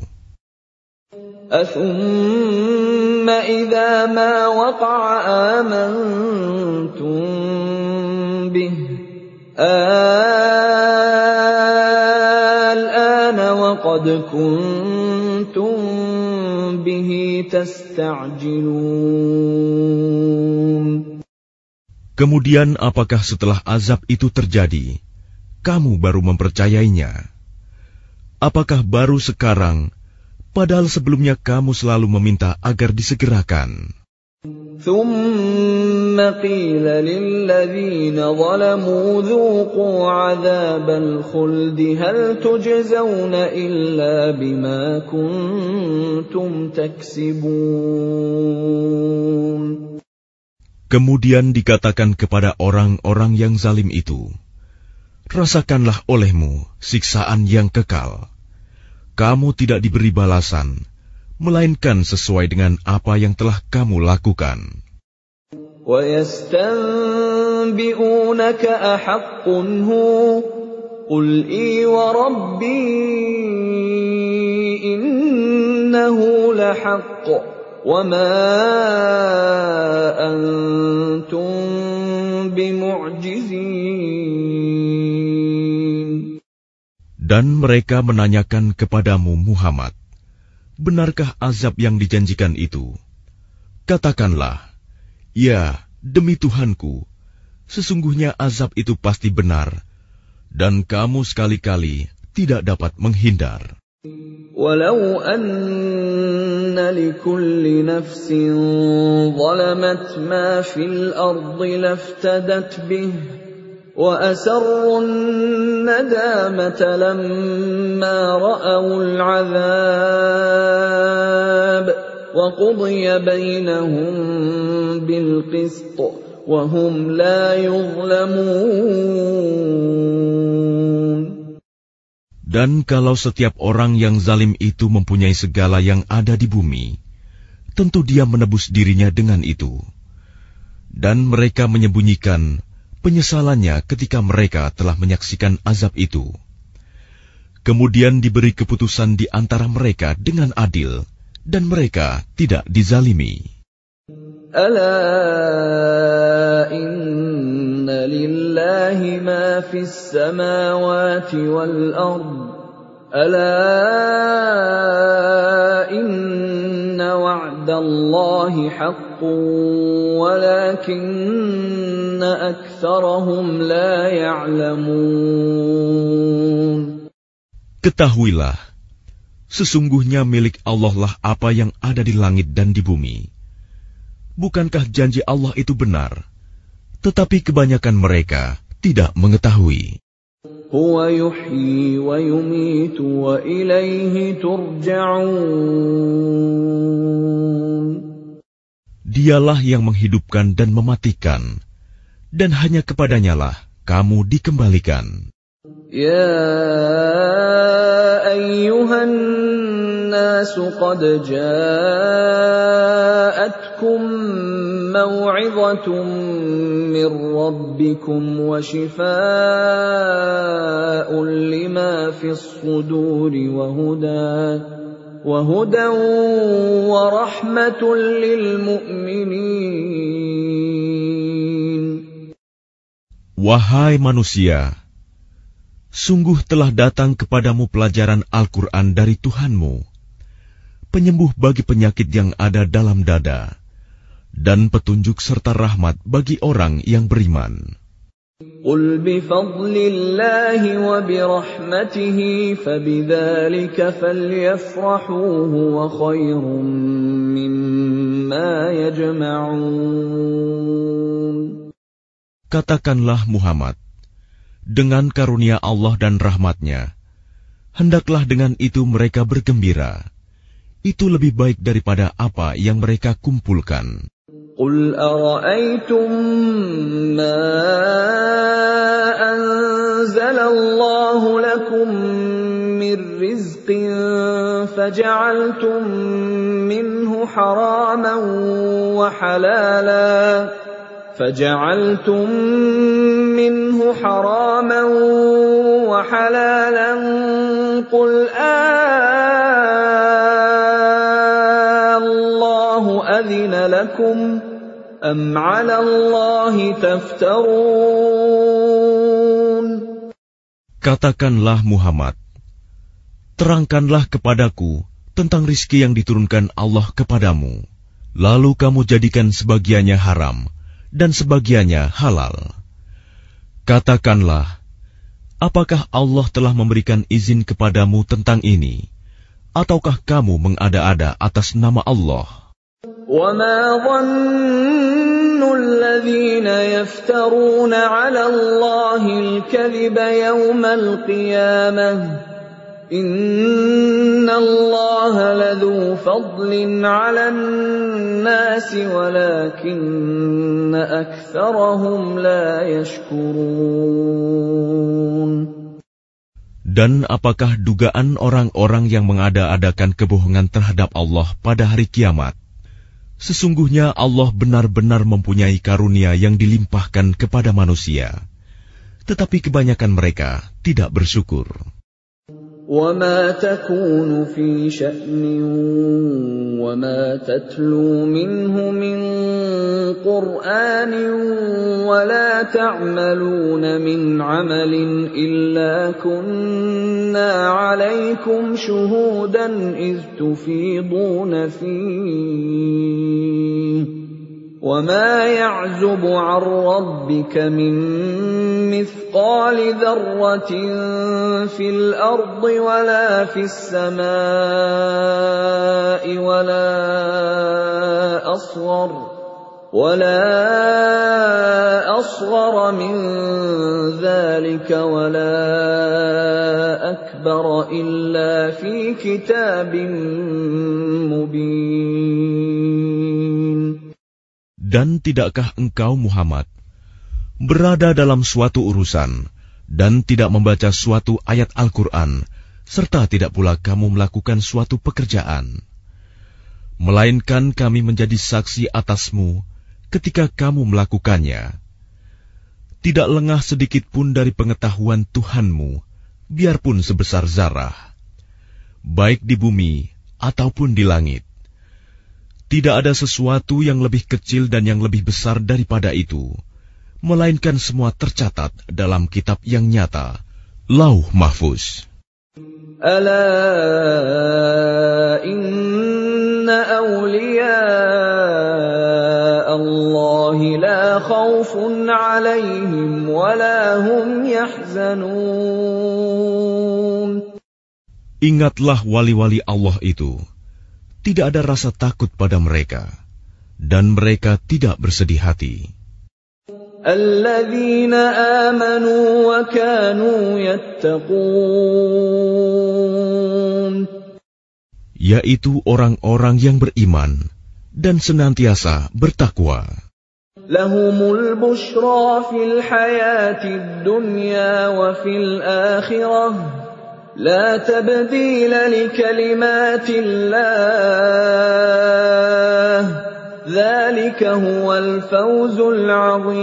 أَثُمَّ إِذَا مَا وَقَعَ آمَنْتُمْ بِهِ الْآنَ وَقَدْ كُنْتُمْ بِهِ تَسْتَعْجِلُونَ. Kemudian apakah setelah azab itu terjadi, kamu baru mempercayainya? Apakah baru sekarang, padahal sebelumnya kamu selalu meminta agar disegerakan? ثُمَّ قِيلَ لِلَّذِينَ ظَلَمُوا ذُوقُوا عَذَابَ الْخُلْدِ هَلْ تُجْزَوْنَ إِلَّا بِمَا كُنتُمْ تَكْسِبُونَ. Kemudian dikatakan kepada orang-orang yang zalim itu, rasakanlah olehmu siksaan yang kekal. Kamu tidak diberi balasan, melainkan sesuai dengan apa yang telah kamu lakukan. وَيَسْتَنبِئُونَكَ أَحَقٌّ هُوَ قُلْ إِي وَرَبِّي إِنَّهُ لَحَقٌّ وَمَا أَنْتُمْ بِمُعْجِزِينَ. Dan mereka menanyakan kepadamu Muhammad, benarkah azab yang dijanjikan itu? Katakanlah, ya, demi Tuhanku, sesungguhnya azab itu pasti benar, dan kamu sekali-kali tidak dapat menghindar. وَلَوْ أَنَّ لِكُلِّ نَفْسٍ ظَلَمَتْ مَا فِي الْأَرْضِ لَافْتَدَتْ بِهِ وَأَسَرُّوا النَّدَامَةَ لَمَّا رَأَوُا الْعَذَابَ وَقُضِيَ بَيْنَهُم بِالْقِسْطِ وَهُمْ لَا يُظْلَمُونَ. Dan kalau setiap orang yang zalim itu mempunyai segala yang ada di bumi, tentu dia menebus dirinya dengan itu. Dan mereka menyembunyikan penyesalannya ketika mereka telah menyaksikan azab itu. Kemudian diberi keputusan di antara mereka dengan adil, dan mereka tidak dizalimi. Ala inna lillahi ma fis samawati wal ard. Ala inna wa'dallahi haqqun walakinna aktsarahum la ya'lamun. Ketahuilah, sesungguhnya milik Allah lah apa yang ada di langit dan di bumi. Bukankah janji Allah itu benar? Tetapi kebanyakan mereka tidak mengetahui. Huwa yuhyi wa yumitu wa ilaihi turja'un. Dialah yang menghidupkan dan mematikan, dan hanya kepadanyalah kamu dikembalikan. Ya ayyuhan nasu qad ja'atkum maw'izatun min rabbikum wa shifaa'un lima fis suduri wa hudan wa hudan wa rahmatun lil mu'minin. Wahai manusia, sungguh telah datang kepadamu pelajaran Al-Quran dari Tuhanmu, penyembuh bagi penyakit yang ada dalam dada, dan petunjuk serta rahmat bagi orang yang beriman. Qul bifadlillahi wa birahmatihi fabidzalika falyafrahu huwa khairum mimma yajma'un. Katakanlah Muhammad, dengan karunia Allah dan rahmatnya, hendaklah dengan itu mereka bergembira. Itu lebih baik daripada apa yang mereka kumpulkan. Qul ara'aytum ma anzalallahu lakum min rizqin faja'altum minhu haraman wa halalan فجعلتم منه حراما وحلالا قل الله أذن لكم أم على الله تفترون. Katakanlah Muhammad, terangkanlah kepadaku tentang rizki yang diturunkan Allah kepadamu, lalu kamu jadikan sebagiannya haram dan sebagiannya halal. Katakanlah, apakah Allah telah memberikan izin kepadamu tentang ini, ataukah kamu mengada-ada atas nama Allah? وَمَا ظَنُّ الَّذِينَ يَفْتَرُونَ عَلَى اللَّهِ الْكَذِبَ يَوْمَ الْقِيَامَةِ إِنَّ اللَّهَ لَذُو فَضْلٍ عَلَى النَّاسِ وَلَكِنَّ أَكْثَرَهُمْ لَا يَشْكُرُونَ. Dan apakah dugaan orang-orang yang mengada-adakan kebohongan terhadap Allah pada hari kiamat? Sesungguhnya Allah benar-benar mempunyai karunia yang dilimpahkan kepada manusia, tetapi kebanyakan mereka tidak bersyukur. وَمَا تَكُونُ فِي شَأْنٍ وَمَا تَتْلُو مِنْهُ مِنْ قُرْآنٍ وَلَا تَعْمَلُونَ مِنْ عَمَلٍ إِلَّا كُنَّا عَلَيْكُمْ شُهُودًا إِذْ تُفِيضُونَ فِيهِ وَمَا يَعْزُبُ عَنْ رَبِّكَ مِنْ مِثْقَالِ ذَرَّةٍ فِي الْأَرْضِ وَلَا فِي السَّمَاءِ وَلَا أَصْغَرَ وَلَا أَصْغَرَ مِنْ ذَلِكَ وَلَا أَكْبَرَ إِلَّا فِي كِتَابٍ مُبِينٍ. Dan tidakkah engkau Muhammad berada dalam suatu urusan dan tidak membaca suatu ayat Al-Quran, serta tidak pula kamu melakukan suatu pekerjaan, melainkan kami menjadi saksi atasmu ketika kamu melakukannya. Tidak lengah sedikit pun dari pengetahuan Tuhanmu, biarpun sebesar zarah, baik di bumi ataupun di langit. Tidak ada sesuatu yang lebih kecil dan yang lebih besar daripada itu, melainkan semua tercatat dalam kitab yang nyata, Lauh Mahfuz. Ala inna awliya Allahi la khawfun alaihim wa la hum yahzanun. Ingatlah wali-wali Allah itu, tidak ada rasa takut pada mereka, dan mereka tidak bersedih hati. Alladzina amanu wa kanu yattaqun, yaitu orang-orang yang beriman dan senantiasa bertakwa. Lahumul bushra fil hayatid dunya wa fil akhirah La tabdila li kalimatillah Dzalika huwal fawzul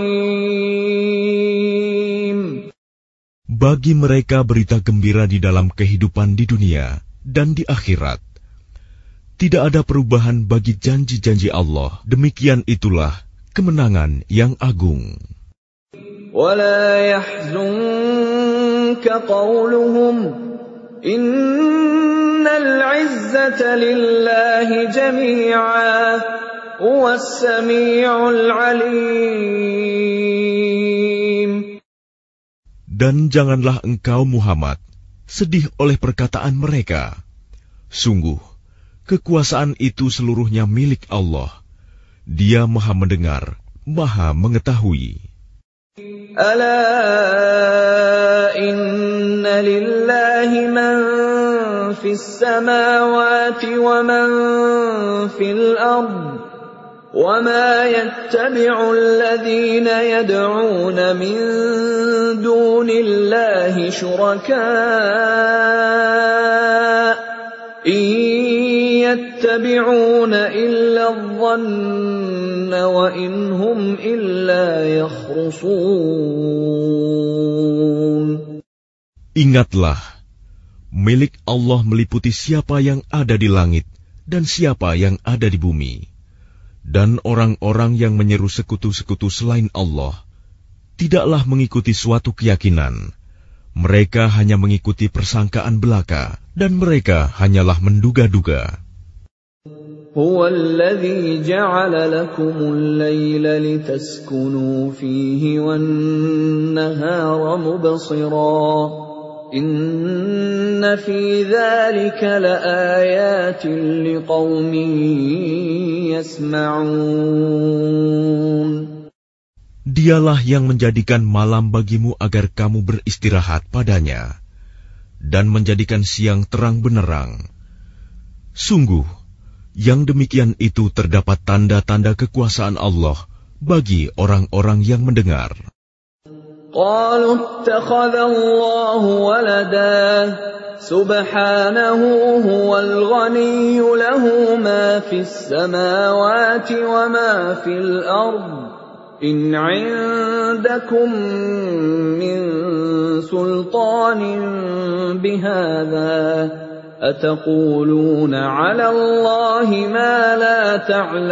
'azim. Bagi mereka berita gembira di dalam kehidupan di dunia dan di akhirat. Tidak ada perubahan bagi janji-janji Allah. Demikian itulah kemenangan yang agung. Wala yahzunka qawluhum Innal 'izzata lillahi jami'a huwas sami'ul 'alim. Dan janganlah engkau Muhammad sedih oleh perkataan mereka. Sungguh, kekuasaan itu seluruhnya milik Allah. Dia Maha mendengar, Maha mengetahui. Ala inna lillahi man fis samawati wa man fil ard wa ma yattabi'u alladhina yad'una min dunillahi shuraka in yattabi'una illa adh-dhanna wa in hum illa yakhrusun. Ingatlah, milik Allah meliputi siapa yang ada di langit dan siapa yang ada di bumi. Dan orang-orang yang menyeru sekutu-sekutu selain Allah tidaklah mengikuti suatu keyakinan. Mereka hanya mengikuti persangkaan belaka, dan mereka hanyalah menduga-duga. Huwa alladhi ja'ala lakumul layla litaskunu fihi wan nahara mubsira. Inna fi dzalika laayatin liqaumin yasma'un. Dialah yang menjadikan malam bagimu agar kamu beristirahat padanya, dan menjadikan siang terang benerang. Sungguh, yang demikian itu terdapat tanda-tanda kekuasaan Allah bagi orang-orang yang mendengar. Qalu ittakhadha Allahu walada subhanahu huwal ghaniyyu lahu ma fis samawati wa ma fil ardh in 'indakum min sultanin bihadza ataquluna 'ala Allahi ma la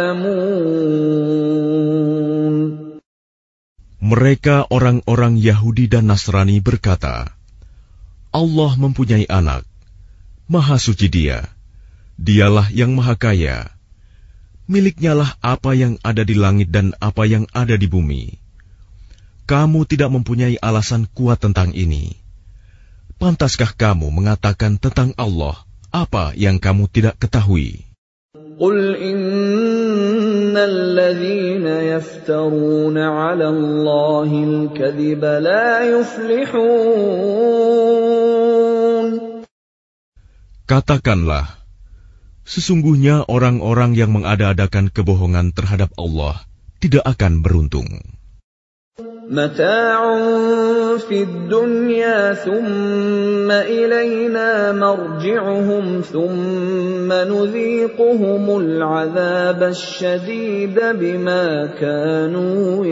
ta'lamun. Mereka orang-orang Yahudi dan Nasrani berkata, Allah mempunyai anak, Maha suci Dia, Dialah yang Maha Kaya. Miliknya lah apa yang ada di langit dan apa yang ada di bumi. Kamu tidak mempunyai alasan kuat tentang ini. Pantaskah kamu mengatakan tentang Allah apa yang kamu tidak ketahui? Qul innal ladzina yaftaruna 'ala Allahil kadhiba la yuflihun. Katakanlah, sesungguhnya orang-orang yang mengada-adakan kebohongan terhadap Allah tidak akan beruntung. Mata'un fid dunya thumma ilayna marji'uhum thumma nudhiquhumul 'adzaba asyadida bima kanu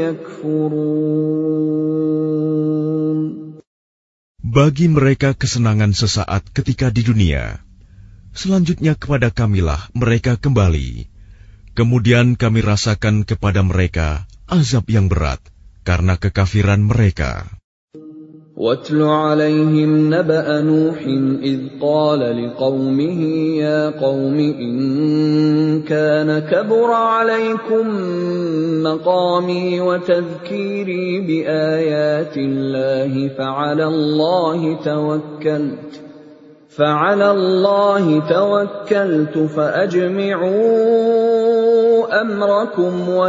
yakfurun. Bagi mereka kesenangan sesaat ketika di dunia. Selanjutnya kepada Kamilah mereka kembali. Kemudian kami rasakan kepada mereka azab yang berat karena kekafiran mereka. وَاتْلُ عَلَيْهِمْ نَبَأَ نُوحٍ إِذْ قَالَ لِقَوْمِهِ يَا قَوْمِ إِنْ كَانَ كَبُرَ عَلَيْكُمْ مَقَامِي وَتَذْكِيرِي بِآيَاتِ اللَّهِ فَعَلَى اللَّهِ تَوَكَّلْتُ فَعَلَى اللَّهِ تَوَكَّلْتُ فَأَجْمِعُوا أَمْرَكُمْ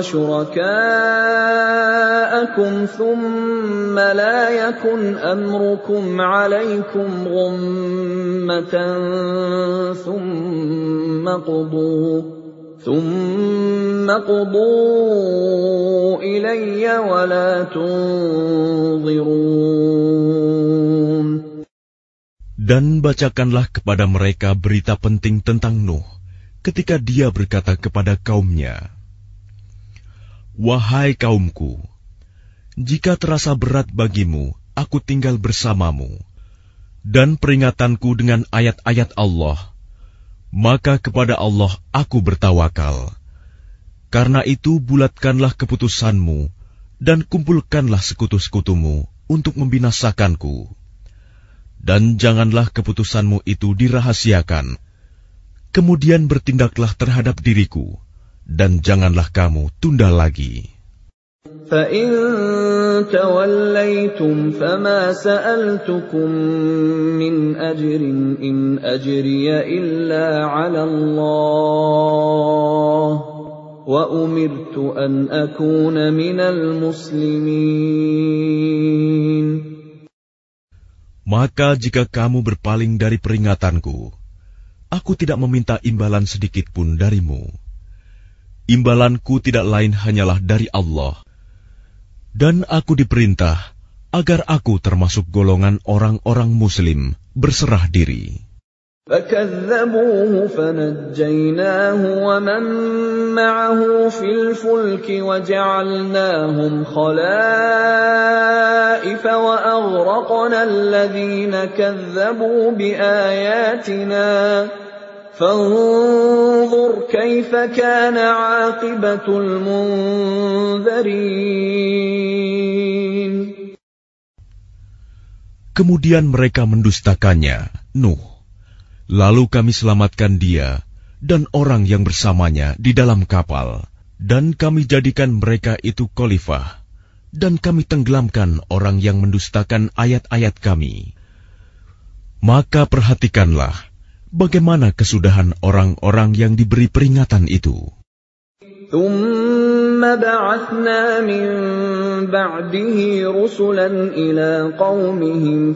وَشُرَكَاءَكُمْ ثُمَّ لَا يَكُنْ أَمْرُكُمْ عَلَيْكُمْ غُمَّةً ثُمَّ قُضُوا ثُمَّ قُضُوا إِلَيَّ وَلَا تُنظِرُونَ. Dan bacakanlah kepada mereka berita penting tentang Nuh, ketika dia berkata kepada kaumnya, "Wahai kaumku, jika terasa berat bagimu, aku tinggal bersamamu, dan peringatanku dengan ayat-ayat Allah, maka kepada Allah aku bertawakal. Karena itu bulatkanlah keputusanmu, dan kumpulkanlah sekutu-sekutumu untuk membinasakanku. Dan janganlah keputusanmu itu dirahasiakan. Kemudian bertindaklah terhadap diriku, dan janganlah kamu tunda lagi." فَإِن تَوَلَّيْتُمْ فَمَا سَأَلْتُكُم مِّنْ أَجْرٍ إِنْ أَجْرِيَ إِلَّا عَلَى اللَّهِ وَأُمِرْتُ أَنْ أَكُونَ مِنَ الْمُسْلِمِينَ. Maka jika kamu berpaling dari peringatanku, aku tidak meminta imbalan sedikit pun darimu. Imbalanku tidak lain hanyalah dari Allah. Dan aku diperintah agar aku termasuk golongan orang-orang Muslim berserah diri. فَكَذَّبُوهُ فَنَجَّيْنَاهُ وَمَن مَّعَهُ فِي الْفُلْكِ وَجَعَلْنَاهُمْ خَلَائِفَ وَأَغْرَقْنَا الَّذِينَ كَذَّبُوا بِآيَاتِنَا فَانظُرْ كَيْفَ كَانَ عَاقِبَةُ الْمُنذَرِينَ. Kemudian mereka mendustakannya, Nuh. Lalu kami selamatkan dia dan orang yang bersamanya di dalam kapal, dan kami jadikan mereka itu khalifah, dan kami tenggelamkan orang yang mendustakan ayat-ayat kami. Maka perhatikanlah bagaimana kesudahan orang-orang yang diberi peringatan itu. ثُمَّ بَعَثْنَا مِن بَعْدِهِ رُسُلًا إِلَىٰ قَوْمِهِمْ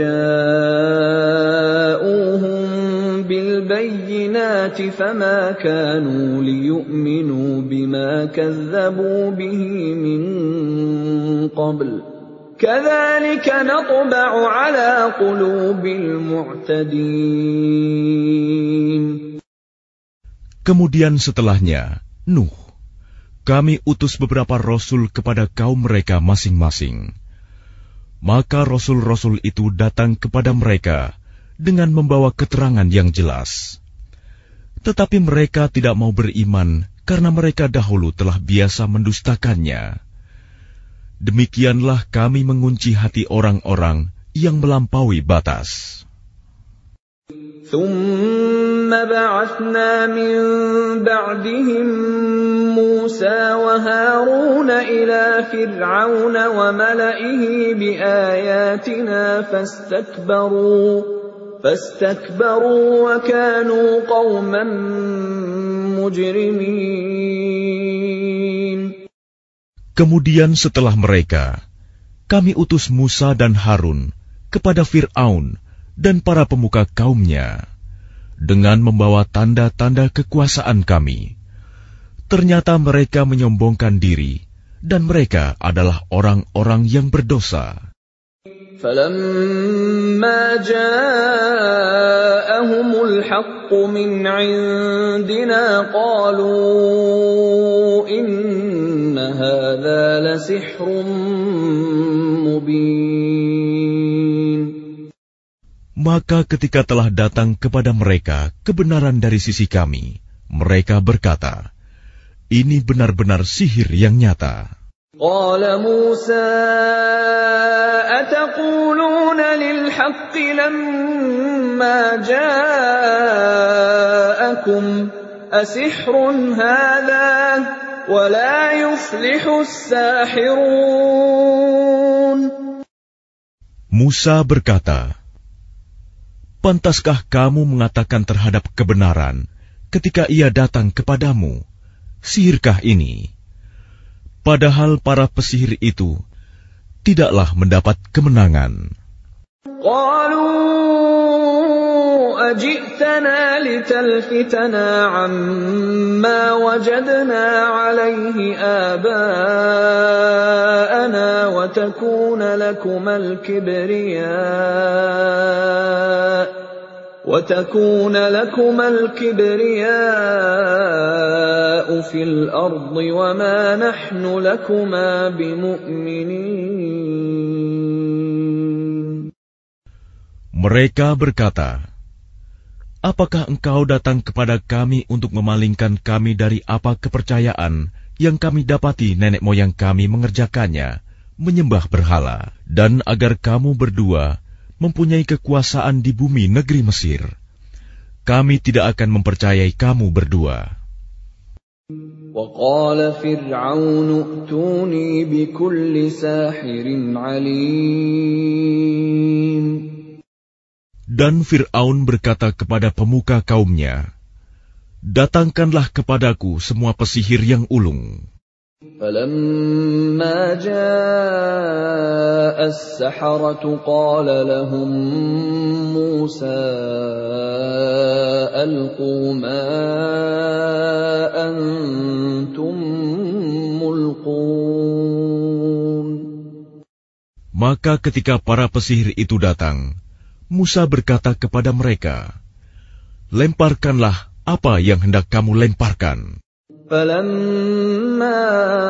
فَجَاءُوهُم بِالْبَيِّنَاتِ فَمَا كَانُوا لِيُؤْمِنُوا بِمَا كَذَّبُوا بِهِ مِن قَبْلُ كَذَلِكَ نَطْبَعُ عَلَىٰ قُلُوبِ الْمُعْتَدِينَ. Kemudian setelahnya, Nuh, kami utus beberapa rasul kepada kaum mereka masing-masing. Maka rasul-rasul itu datang kepada mereka dengan membawa keterangan yang jelas. Tetapi mereka tidak mau beriman karena mereka dahulu telah biasa mendustakannya. Demikianlah kami mengunci hati orang-orang yang melampaui batas. ثُمَّ بَعَثْنَا مِن بَعْدِهِم مُّوسَىٰ وَهَارُونَ إِلَىٰ فِرْعَوْنَ وَمَلَئِهِ بِآيَاتِنَا فَاسْتَكْبَرُوا فَاسْتَكْبَرُوا وَكَانُوا قَوْمًا مُجْرِمِينَ. Kemudian setelah mereka, kami utus Musa dan Harun kepada Fir'aun dan para pemuka kaumnya, dengan membawa tanda-tanda kekuasaan kami. Ternyata mereka menyombongkan diri, dan mereka adalah orang-orang yang berdosa. فَلَمَّا جَاءَهُمُ الْحَقُّ مِنْ عِندِنَا قَالُوا إِنَّ هَذَا لَسِحْرٌ مُبِينٌ. Maka ketika telah datang kepada mereka kebenaran dari sisi kami, mereka berkata, ini benar-benar sihir yang nyata. Qala Musa ataquluna lil haqqi lamma ja'akum asihrun hadha wa la yuflihu as-sahirun. Musa berkata, pantaskah kamu mengatakan terhadap kebenaran ketika ia datang kepadamu, sihirkah ini? Padahal para pesihir itu tidaklah mendapat kemenangan. Qalu ajitana litalfitana amma wajadna alayhi aba'ana wa takuna lakumal kibriya وَتَكُونَ لَكُمَا الْكِبْرِيَاءُ فِي الْأَرْضِ وَمَا نَحْنُ لَكُمَا بِمُؤْمِنِينَ. Mereka berkata, apakah engkau datang kepada kami untuk memalingkan kami dari apa kepercayaan yang kami dapati nenek moyang kami mengerjakannya, menyembah berhala, dan agar kamu berdua mempunyai kekuasaan di bumi negeri Mesir? Kami tidak akan mempercayai kamu berdua. وَقَالَ فِرْعَوْنُ ائْتُونِي بِكُلِّ سَاحِرٍ عَلِيمٍ. Dan Fir'aun berkata kepada pemuka kaumnya, datangkanlah kepadaku semua pesihir yang ulung. فَلَمَّا جَاءَ السَّحَرَةُ قَالَ لَهُم مُّوسَىٰ أَلْقُوا مَا أَنتُم مُّلْقُونَ. Maka ketika para pesihir itu datang, Musa berkata kepada mereka, lemparkanlah apa yang hendak kamu lemparkan. فَلَمَّا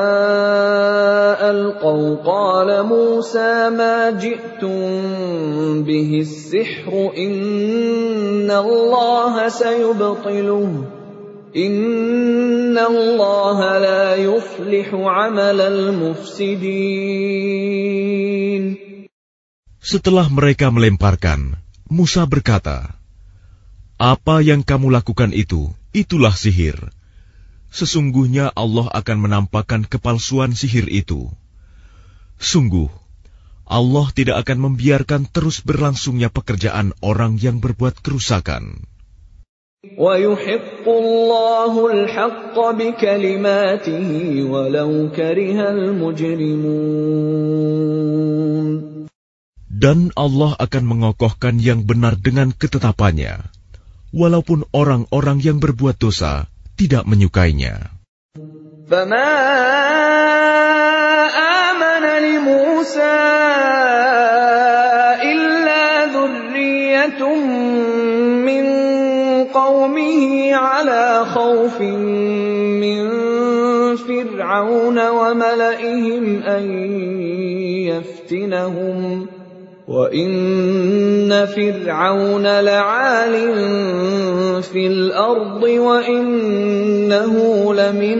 أَلْقَوْا قَالَ مُوسَىٰ مَا جِئْتُم بِهِ السِّحْرُ إِنَّ اللَّهَ سَيُبْطِلُهُ إِنَّ اللَّهَ لَا يُفْلِحُ عَمَلَ الْمُفْسِدِينَ. Setelah mereka melemparkan, Musa berkata, apa yang kamu lakukan itu, itulah sihir. Sesungguhnya Allah akan menampakkan kepalsuan sihir itu. Sungguh, Allah tidak akan membiarkan terus berlangsungnya pekerjaan orang yang berbuat kerusakan. وَيُحِقُّ اللَّهُ الْحَقَّ بِكَلِمَاتِهِ وَلَوْ كَرِهَ الْمُجْرِمُونَ. Dan Allah akan mengokohkan yang benar dengan ketetapannya, walaupun orang-orang yang berbuat dosa tidak menyukainya. فَمَا آمَنَ لِمُوسَىٰ إِلَّا ذُرِّيَّةٌ مِّن قَوْمِهِ عَلَىٰ خَوْفٍ مِّن فِرْعَوْنَ وَمَلَئِهِمْ أَن يَفْتِنَهُمْ وَإِنَّ فِرْعَوْنَ لَعَالٍ فِي الْأَرْضِ وَإِنَّهُ لَمِنَ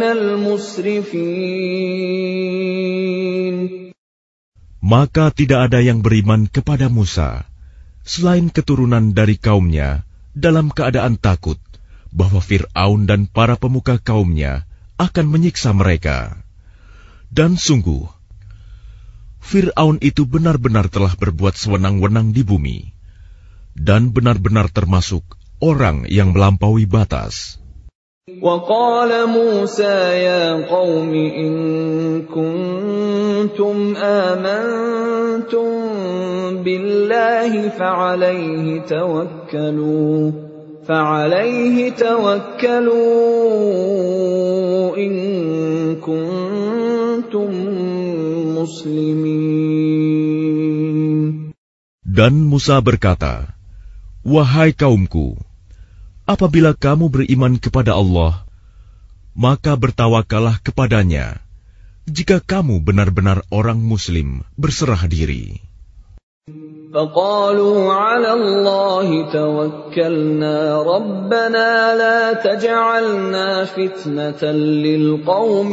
الْمُسْرِفِينَ. Maka tidak ada yang beriman kepada Musa, selain keturunan dari kaumnya, dalam keadaan takut bahwa Fir'aun dan para pemuka kaumnya akan menyiksa mereka. Dan sungguh, Fir'aun itu benar-benar telah berbuat sewenang-wenang di bumi, dan benar-benar termasuk orang yang melampaui batas. وَقَالَ مُوسَىٰ يَا قَوْمِ إِن كُنتُمْ آمَنتُم بِاللَّهِ فَعَلَيْهِ تَوَكَّلُوا فَعَلَيْهِ تَوَكَّلُوا إِن كُنتُم muslimin. Dan Musa berkata, wahai kaumku, apabila kamu beriman kepada Allah, maka bertawakallah kepadanya, jika kamu benar-benar orang muslim berserah diri. فقالوا على الله توكلنا ربنا لا تجعلنا فتنة للقوم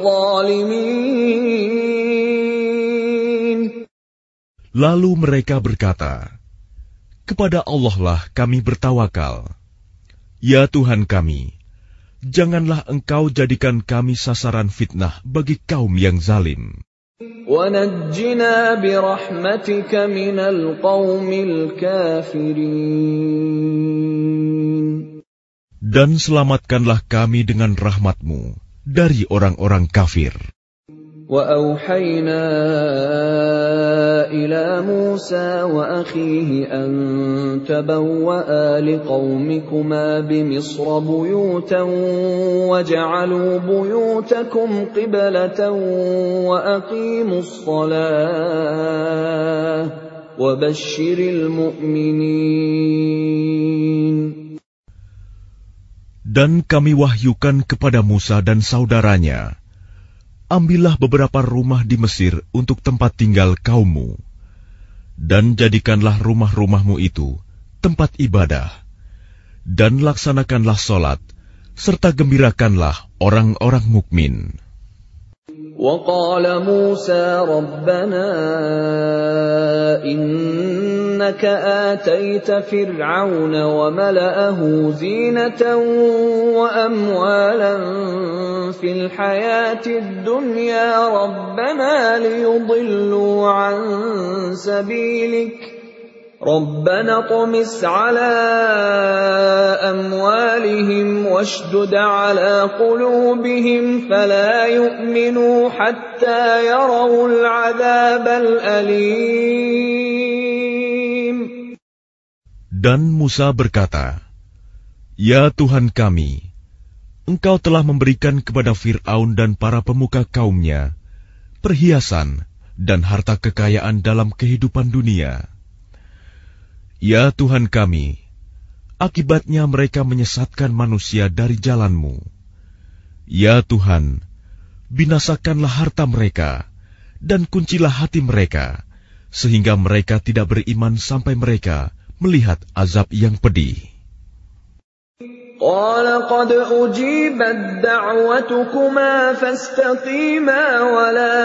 الظالمين. Lalu mereka berkata, kepada Allah lah kami bertawakal. Ya Tuhan kami, janganlah Engkau jadikan kami sasaran fitnah bagi kaum yang zalim. وَنَجِّنَا بِرَحْمَتِكَ مِنَ الْقَوْمِ الْكَافِرِينَ. Dan selamatkanlah kami dengan rahmat-Mu dari orang-orang kafir. وَأَوْحَيْنَا إِلَى مُوسَى وَأَخِيهِ أَن تَبَوَّآ لِقَوْمِكُمَا بِمِصْرَ بُيُوتًا وَاجْعَلُوا بُيُوتَكُمْ قِبْلَةً وَأَقِيمُوا الصَّلَاةَ وَبَشِّرِ الْمُؤْمِنِينَ. Dan kami wahyukan kepada Musa dan saudaranya, ambillah beberapa rumah di Mesir untuk tempat tinggal kaummu, dan jadikanlah rumah-rumahmu itu tempat ibadah, dan laksanakanlah solat, serta gembirakanlah orang-orang mukmin. وَقَالَ مُوسَى رَبَّنَا إِنَّكَ آتَيْتَ فِرْعَوْنَ وَمَلَأَهُ زِينَةً وَأَمْوَالًا فِي الْحَيَاةِ الدُّنْيَا رَبَّنَا لِيُضِلُّوا عَن سَبِيلِكَ رَبَّنَا اطْمِسْ عَلَىٰ أَمْوَالِهِمْ وَاشْدُدْ عَلَىٰ قُلُوبِهِمْ فَلَا يُؤْمِنُوا حَتَّىٰ يَرَوُا الْعَذَابَ الْأَلِيمَ. Dan Musa berkata, Ya Tuhan kami, Engkau telah memberikan kepada Fir'aun dan para pemuka kaumnya perhiasan dan harta kekayaan dalam kehidupan dunia. Ya Tuhan kami, akibatnya mereka menyesatkan manusia dari jalan-Mu. Ya Tuhan, binasakanlah harta mereka, dan kuncilah hati mereka, sehingga mereka tidak beriman sampai mereka melihat azab yang pedih. قَالَ قَدْ أُجِيبَتْ دَعْوَتُكُمَا فَاسْتَقِيمَا وَلَا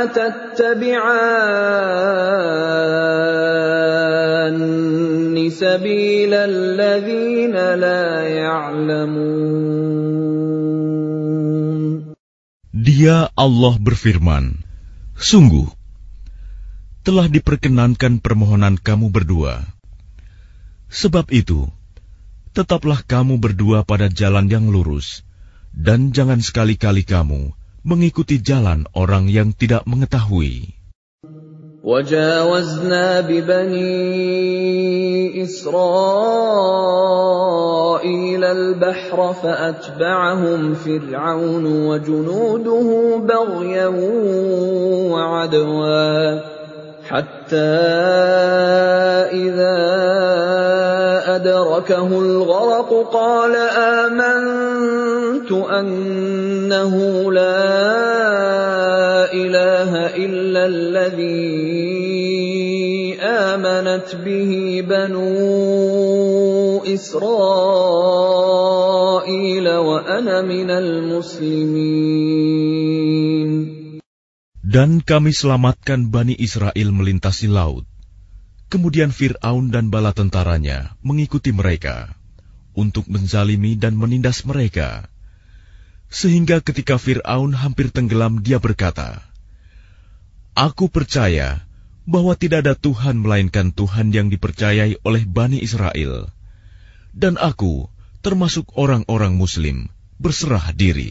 تَتَّبِعَانِّ سَبِيلَ الَّذِينَ لَا يَعْلَمُونَ. Dia Allah berfirman, sungguh, telah diperkenankan permohonan kamu berdua. Sebab itu, tetaplah kamu berdua pada jalan yang lurus, dan jangan sekali-kali kamu mengikuti jalan orang yang tidak mengetahui. وَجَاوَزْنَا بِبَنِي إِسْرَائِيلَ الْبَحْرَ فَأَتْبَعَهُمْ فِرْعَوْنُ وَجُنُودُهُ بَغْيًا وَعَدْوًا حَتَّى إِذَا أَدْرَكَهُ الْغَرَقُ قَالَ آمَنْتُ أَنَّهُ لَا إِلَهَ إِلَّا الَّذِي آمَنَتْ بِهِ بَنُو إِسْرَائِيلَ وَأَنَا مِنَ الْمُسْلِمِينَ. Dan kami selamatkan Bani Israel melintasi laut. Kemudian Fir'aun dan bala tentaranya mengikuti mereka untuk menzalimi dan menindas mereka. Sehingga ketika Fir'aun hampir tenggelam, dia berkata, Aku percaya bahwa tidak ada Tuhan melainkan Tuhan yang dipercayai oleh Bani Israel. Dan aku termasuk orang-orang Muslim berserah diri.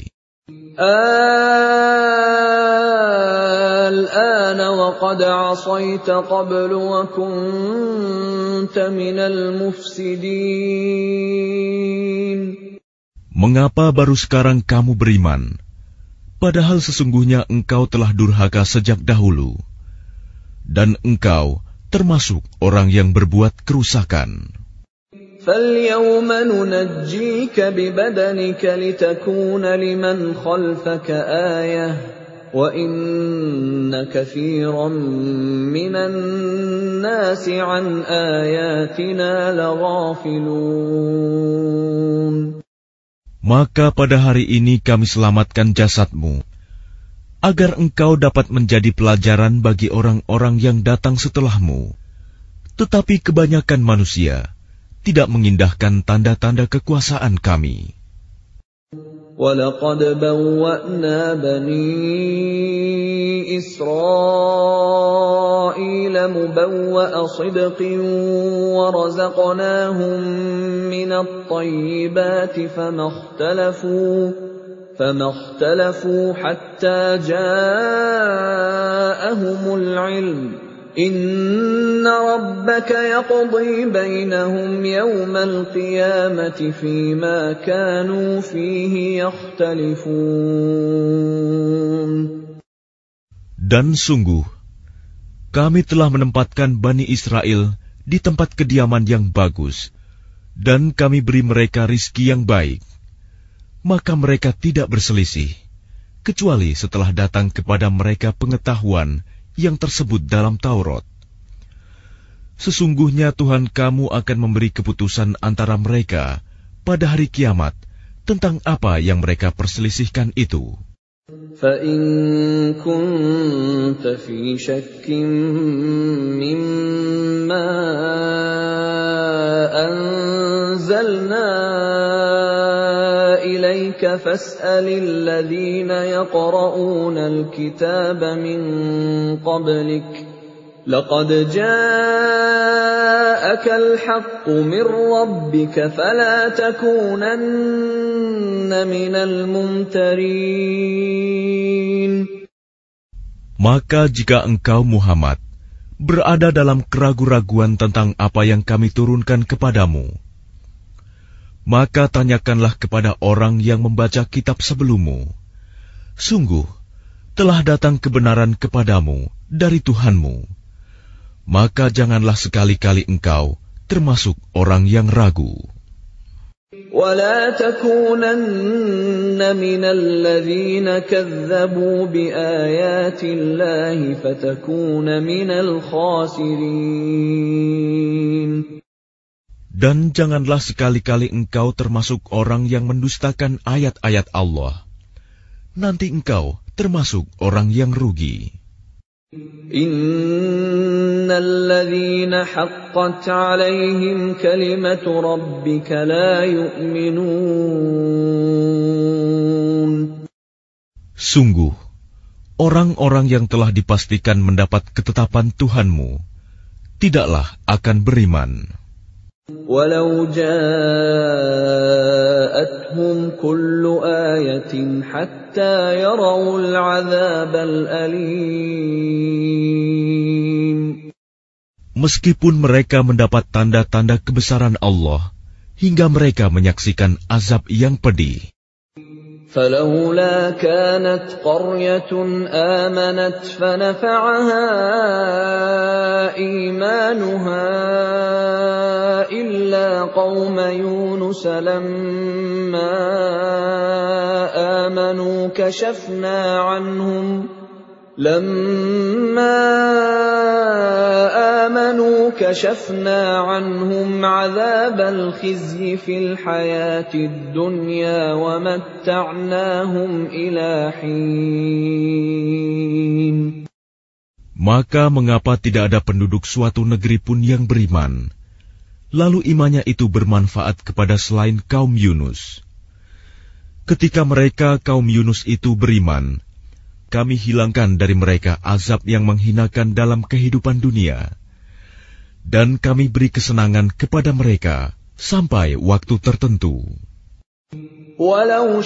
الآن وقد عصيت قبل وكنت من المفسدين. Mengapa baru sekarang kamu beriman, padahal sesungguhnya engkau telah durhaka sejak dahulu, dan engkau termasuk orang yang berbuat kerusakan. فَالْيَوْمَ نُنَجِّيكَ بِبَدَنِكَ لِتَكُونَ لِمَنْ خَلْفَكَ آيَةً وَإِنَّ كَثِيرًا مِّنَ النَّاسِ عَنْ آيَاتِنَا لَغَافِلُونَ. Maka pada hari ini kami selamatkan jasadmu, agar engkau dapat menjadi pelajaran bagi orang-orang yang datang setelahmu. Tetapi kebanyakan manusia tidak mengindahkan tanda-tanda kekuasaan kami. وَلَقَدْ بَوَّأْنَا بَنِي إِسْرَائِيلَ مُبَوَّأَ صِدْقٍ وَرَزَقْنَاهُم مِّنَ الطَّيِّبَاتِ فَمَا اخْتَلَفُوا فَمَا اخْتَلَفُوا حَتَّىٰ جَاءَهُمُ الْعِلْمُ إِنَّ رَبَّكَ يَقْضِي بَيْنَهُمْ يَوْمَ الْقِيَامَةِ فِيمَا كَانُوا فِيهِ يَخْتَلِفُونَ. Dan sungguh, kami telah menempatkan Bani Israel di tempat kediaman yang bagus, dan kami beri mereka rizki yang baik. Maka mereka tidak berselisih, kecuali setelah datang kepada mereka pengetahuan yang tersebut dalam Taurat. Sesungguhnya Tuhan kamu akan memberi keputusan antara mereka pada hari kiamat tentang apa yang mereka perselisihkan itu. فَإِن كُنتَ فِي شَكٍّ مِّمَّا أَنزَلْنَا إِلَيْكَ فَاسْأَلِ الَّذِينَ يَقْرَؤُونَ الْكِتَابَ مِن قَبْلِكَ لَقَدْ جَاءَكَ الْحَقُّ مِن رَّبِّكَ فَلَا تَكُونَنَّ مِنَ الْمُمْتَرِينَ. Maka jika engkau Muhammad berada dalam keraguan-raguan tentang apa yang kami turunkan kepadamu, maka tanyakanlah kepada orang yang membaca kitab sebelummu. Sungguh, telah datang kebenaran kepadamu dari Tuhanmu. Maka janganlah sekali-kali engkau termasuk orang yang ragu. وَلَا تَكُونَنَّ مِنَ الَّذِينَ كَذَّبُوا بِآيَاتِ اللَّهِ فَتَكُونَ مِنَ الْخَاسِرِينَ. Dan janganlah sekali-kali engkau termasuk orang yang mendustakan ayat-ayat Allah. Nanti engkau termasuk orang yang rugi. Innal ladzina haqqat 'alaihim kalimatu rabbika la yu'minun. Sungguh, orang-orang yang telah dipastikan mendapat ketetapan Tuhanmu tidaklah akan beriman. Walau ja'atuhum kullu ayatin hatta yarawul 'adzabal alim. Meskipun mereka mendapat tanda-tanda kebesaran Allah hingga mereka menyaksikan azab yang pedih. فلولا كانت قرية آمنت فنفعها إيمانها إلا قوم يونس لما آمنوا كشفنا عنهم لما آمنوا كشفنا عنهم عذاب الخزي في الحياة الدنيا ومتعناهم إلى حين. Maka mengapa tidak ada penduduk suatu negeri pun yang beriman, lalu imannya itu bermanfaat kepada selain kaum Yunus? Ketika mereka kaum Yunus itu beriman, kami hilangkan dari mereka azab yang menghinakan dalam kehidupan dunia, dan kami beri kesenangan kepada mereka sampai waktu tertentu. Walau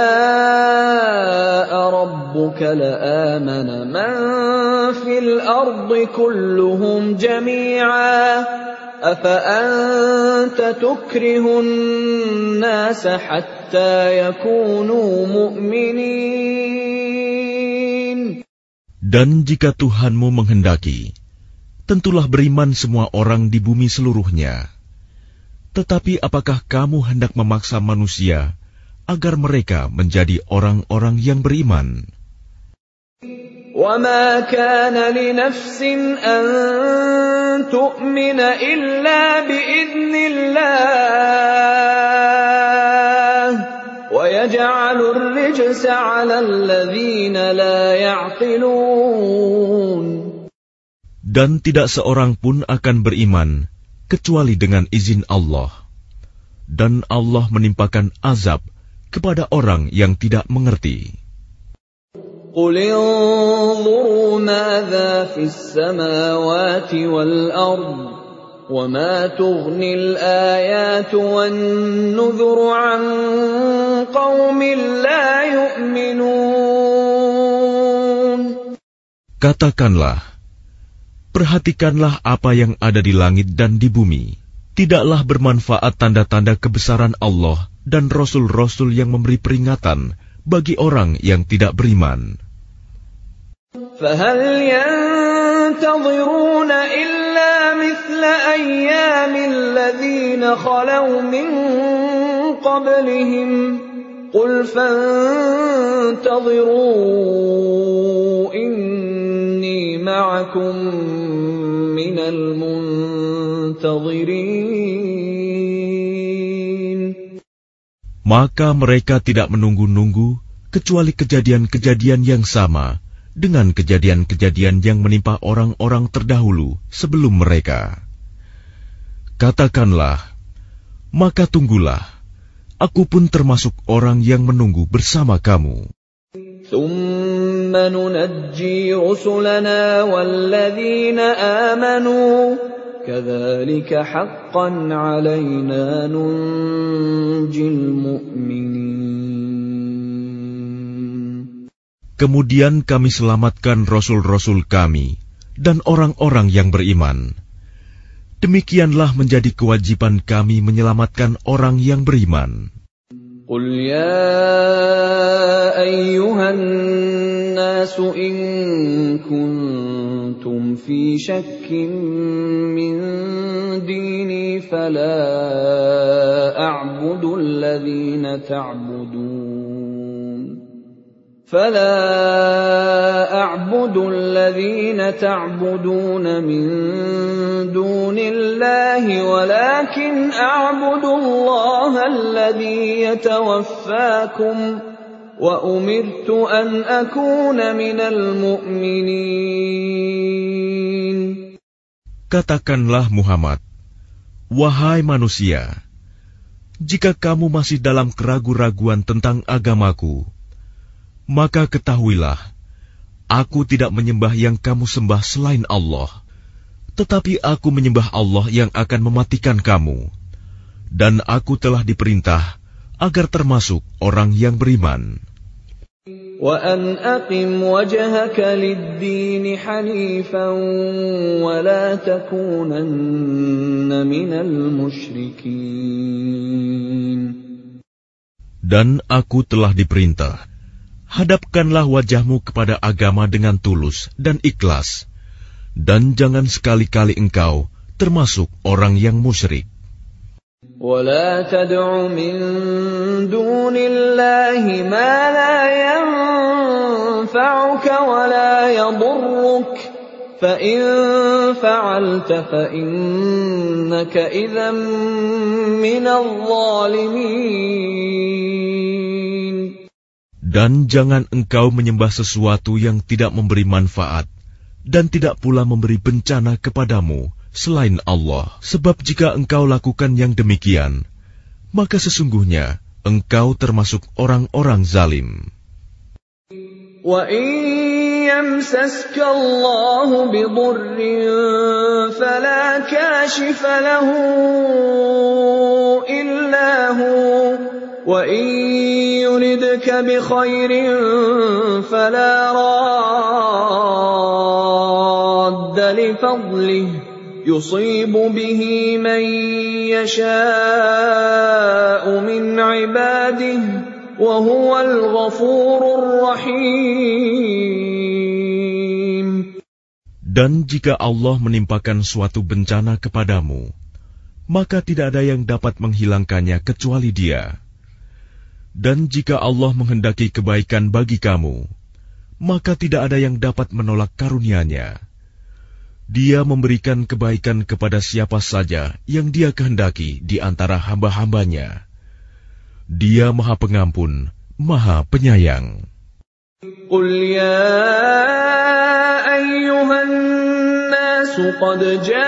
syaa rabbuka la'amana man fil ardi kulluhum jami'a afa anta tukrihun nasa hatta yakunu mu'minin. Dan jika Tuhanmu menghendaki, tentulah beriman semua orang di bumi seluruhnya. Tetapi apakah kamu hendak memaksa manusia agar mereka menjadi orang-orang yang beriman? وَمَا كَانَ لِنَفْسٍ أَن تُؤْمِنَ إِلَّا بِإِذْنِ اللَّهِ وَيَجْعَلُ الرِّجْسَ عَلَى الَّذِينَ لَا يَعْقِلُونَ. Dan tidak seorang pun akan beriman kecuali dengan izin Allah. Dan Allah menimpakan azab kepada orang yang tidak mengerti. قُلِ انظُرُوا مَاذَا فِي السَّمَاوَاتِ وَالْأَرْضِ وَمَا تُغْنِي الْآيَاتُ وَالنُّذُرُ عَن قَوْمٍ لَّا يُؤْمِنُونَ. Katakanlah, perhatikanlah apa yang ada di langit dan di bumi. Tidaklah bermanfaat tanda-tanda kebesaran Allah dan rasul-rasul yang memberi peringatan bagi orang yang tidak beriman. فَهَلْ يَنتَظِرُونَ إِلَّا مِثْلَ أَيَّامِ الَّذِينَ خَلَوْا مِن قَبْلِهِمْ قُلْ فَانتَظِرُوا إِنِّي مَعَكُم مِّنَ الْمُنتَظِرِينَ. Maka mereka tidak menunggu-nunggu kecuali kejadian-kejadian yang sama dengan kejadian-kejadian yang menimpa orang-orang terdahulu sebelum mereka. Katakanlah, maka tunggulah, aku pun termasuk orang yang menunggu bersama kamu. ثُمَّ نُنَجِّي رُسُلَنَا وَالَّذِينَ آمَنُوا كَذَلِكَ حَقًّا عَلَيْنَا نُنْجِي الْمُؤْمِنِينَ. Kemudian kami selamatkan rasul-rasul kami dan orang-orang yang beriman. Demikianlah menjadi kewajiban kami menyelamatkan orang yang beriman. قُلْ يَا أَيُّهَا النَّاسُ إِن كُنتُمْ فِي شَكٍّ مِّن دِينِي فَلَا أَعْبُدُ الَّذِينَ تَعْبُدُونَ فَلَا أَعْبُدُ الَّذِينَ تَعْبُدُونَ مِن دُونِ اللَّهِ وَلَكِنْ أَعْبُدُ اللَّهَ الَّذِي يَتَوَفَّاكُمْ وَأُمِرْتُ أَنْ أَكُونَ مِنَ الْمُؤْمِنِينَ. Katakanlah Muhammad, wahai manusia, jika kamu masih dalam keraguan-raguan tentang agamaku, maka ketahuilah, aku tidak menyembah yang kamu sembah selain Allah, tetapi aku menyembah Allah yang akan mematikan kamu, dan aku telah diperintah agar termasuk orang yang beriman. وَأَنْ أَقِمْ وَجْهَكَ لِلدِّينِ حَنِيفًا وَلَا تَكُونَنَّ مِنَ الْمُشْرِكِينَ. Dan aku telah diperintah, hadapkanlah wajahmu kepada agama dengan tulus dan ikhlas, dan jangan sekali-kali engkau termasuk orang yang musyrik. وَلَا تَدْعُ مِن دُونِ اللَّهِ مَا لَا يَنفَعُكَ وَلَا يَضُرُّكَ فَإِن فَعَلْتَ فَإِنَّكَ إِذًا مِّنَ الظَّالِمِينَ. Dan jangan engkau menyembah sesuatu yang tidak memberi manfaat dan tidak pula memberi bencana kepadamu selain Allah. Sebab jika engkau lakukan yang demikian, maka sesungguhnya engkau termasuk orang-orang zalim. وَإِن يَمْسَسْكَ اللَّهُ بِضُرٍّ فَلَا كَاشِفَ لَهُ إِلَّا هُوَ وَإِن يُرِدْكَ بِخَيْرٍ فَلَا رَادَّ لِفَضْلِهِ يُصِيبُ بِهِ مَن يَشَاءُ مِنْ عِبَادِهِ وَهُوَ الْغَفُورُ الرَّحِيمُ. Dan jika Allah menimpakan suatu bencana kepadamu, maka tidak ada yang dapat menghilangkannya kecuali Dia. Dan jika Allah menghendaki kebaikan bagi kamu, maka tidak ada yang dapat menolak karunia-Nya. Dia memberikan kebaikan kepada siapa saja yang Dia kehendaki di antara hamba-hambanya. Dia Maha Pengampun, Maha Penyayang. Qul ya ayyuhan nasu qad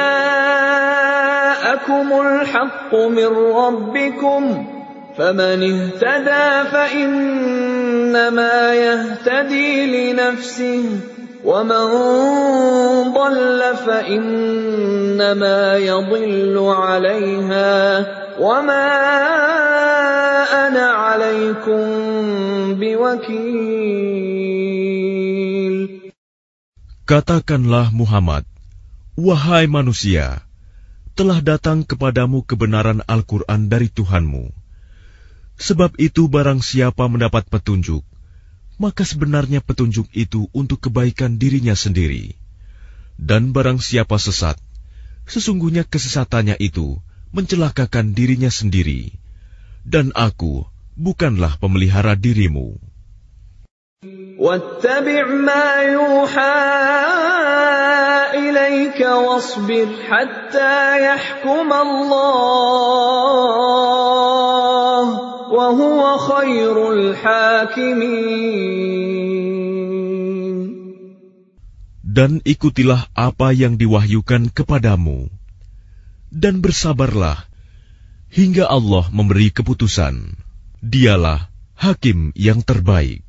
ja'akumul haqqu min rabbikum faman ihtada fa innama yahtadi li nafsihi وَمَنْ ضَلَّ فَإِنَّمَا يَضِلُّ عَلَيْهَا وَمَا أَنَا عَلَيْكُمْ بِوَكِيلٍ. Katakanlah Muhammad, wahai manusia, telah datang kepadamu kebenaran Al-Quran dari Tuhanmu. Sebab itu barang siapa mendapat petunjuk, maka sebenarnya petunjuk itu untuk kebaikan dirinya sendiri. Dan barang siapa sesat, sesungguhnya kesesatannya itu mencelakakan dirinya sendiri. Dan aku bukanlah pemelihara dirimu. وَاتَّبِعْ مَا يُوحَى إِلَيْكَ وَاصْبِرْ حَتَّى يَحْكُمَ اللَّهُ وَهُوَ خَيْرُ الْحَاكِمِينَ. Dan ikutilah apa yang diwahyukan kepadamu, dan bersabarlah hingga Allah memberi keputusan. Dialah hakim yang terbaik.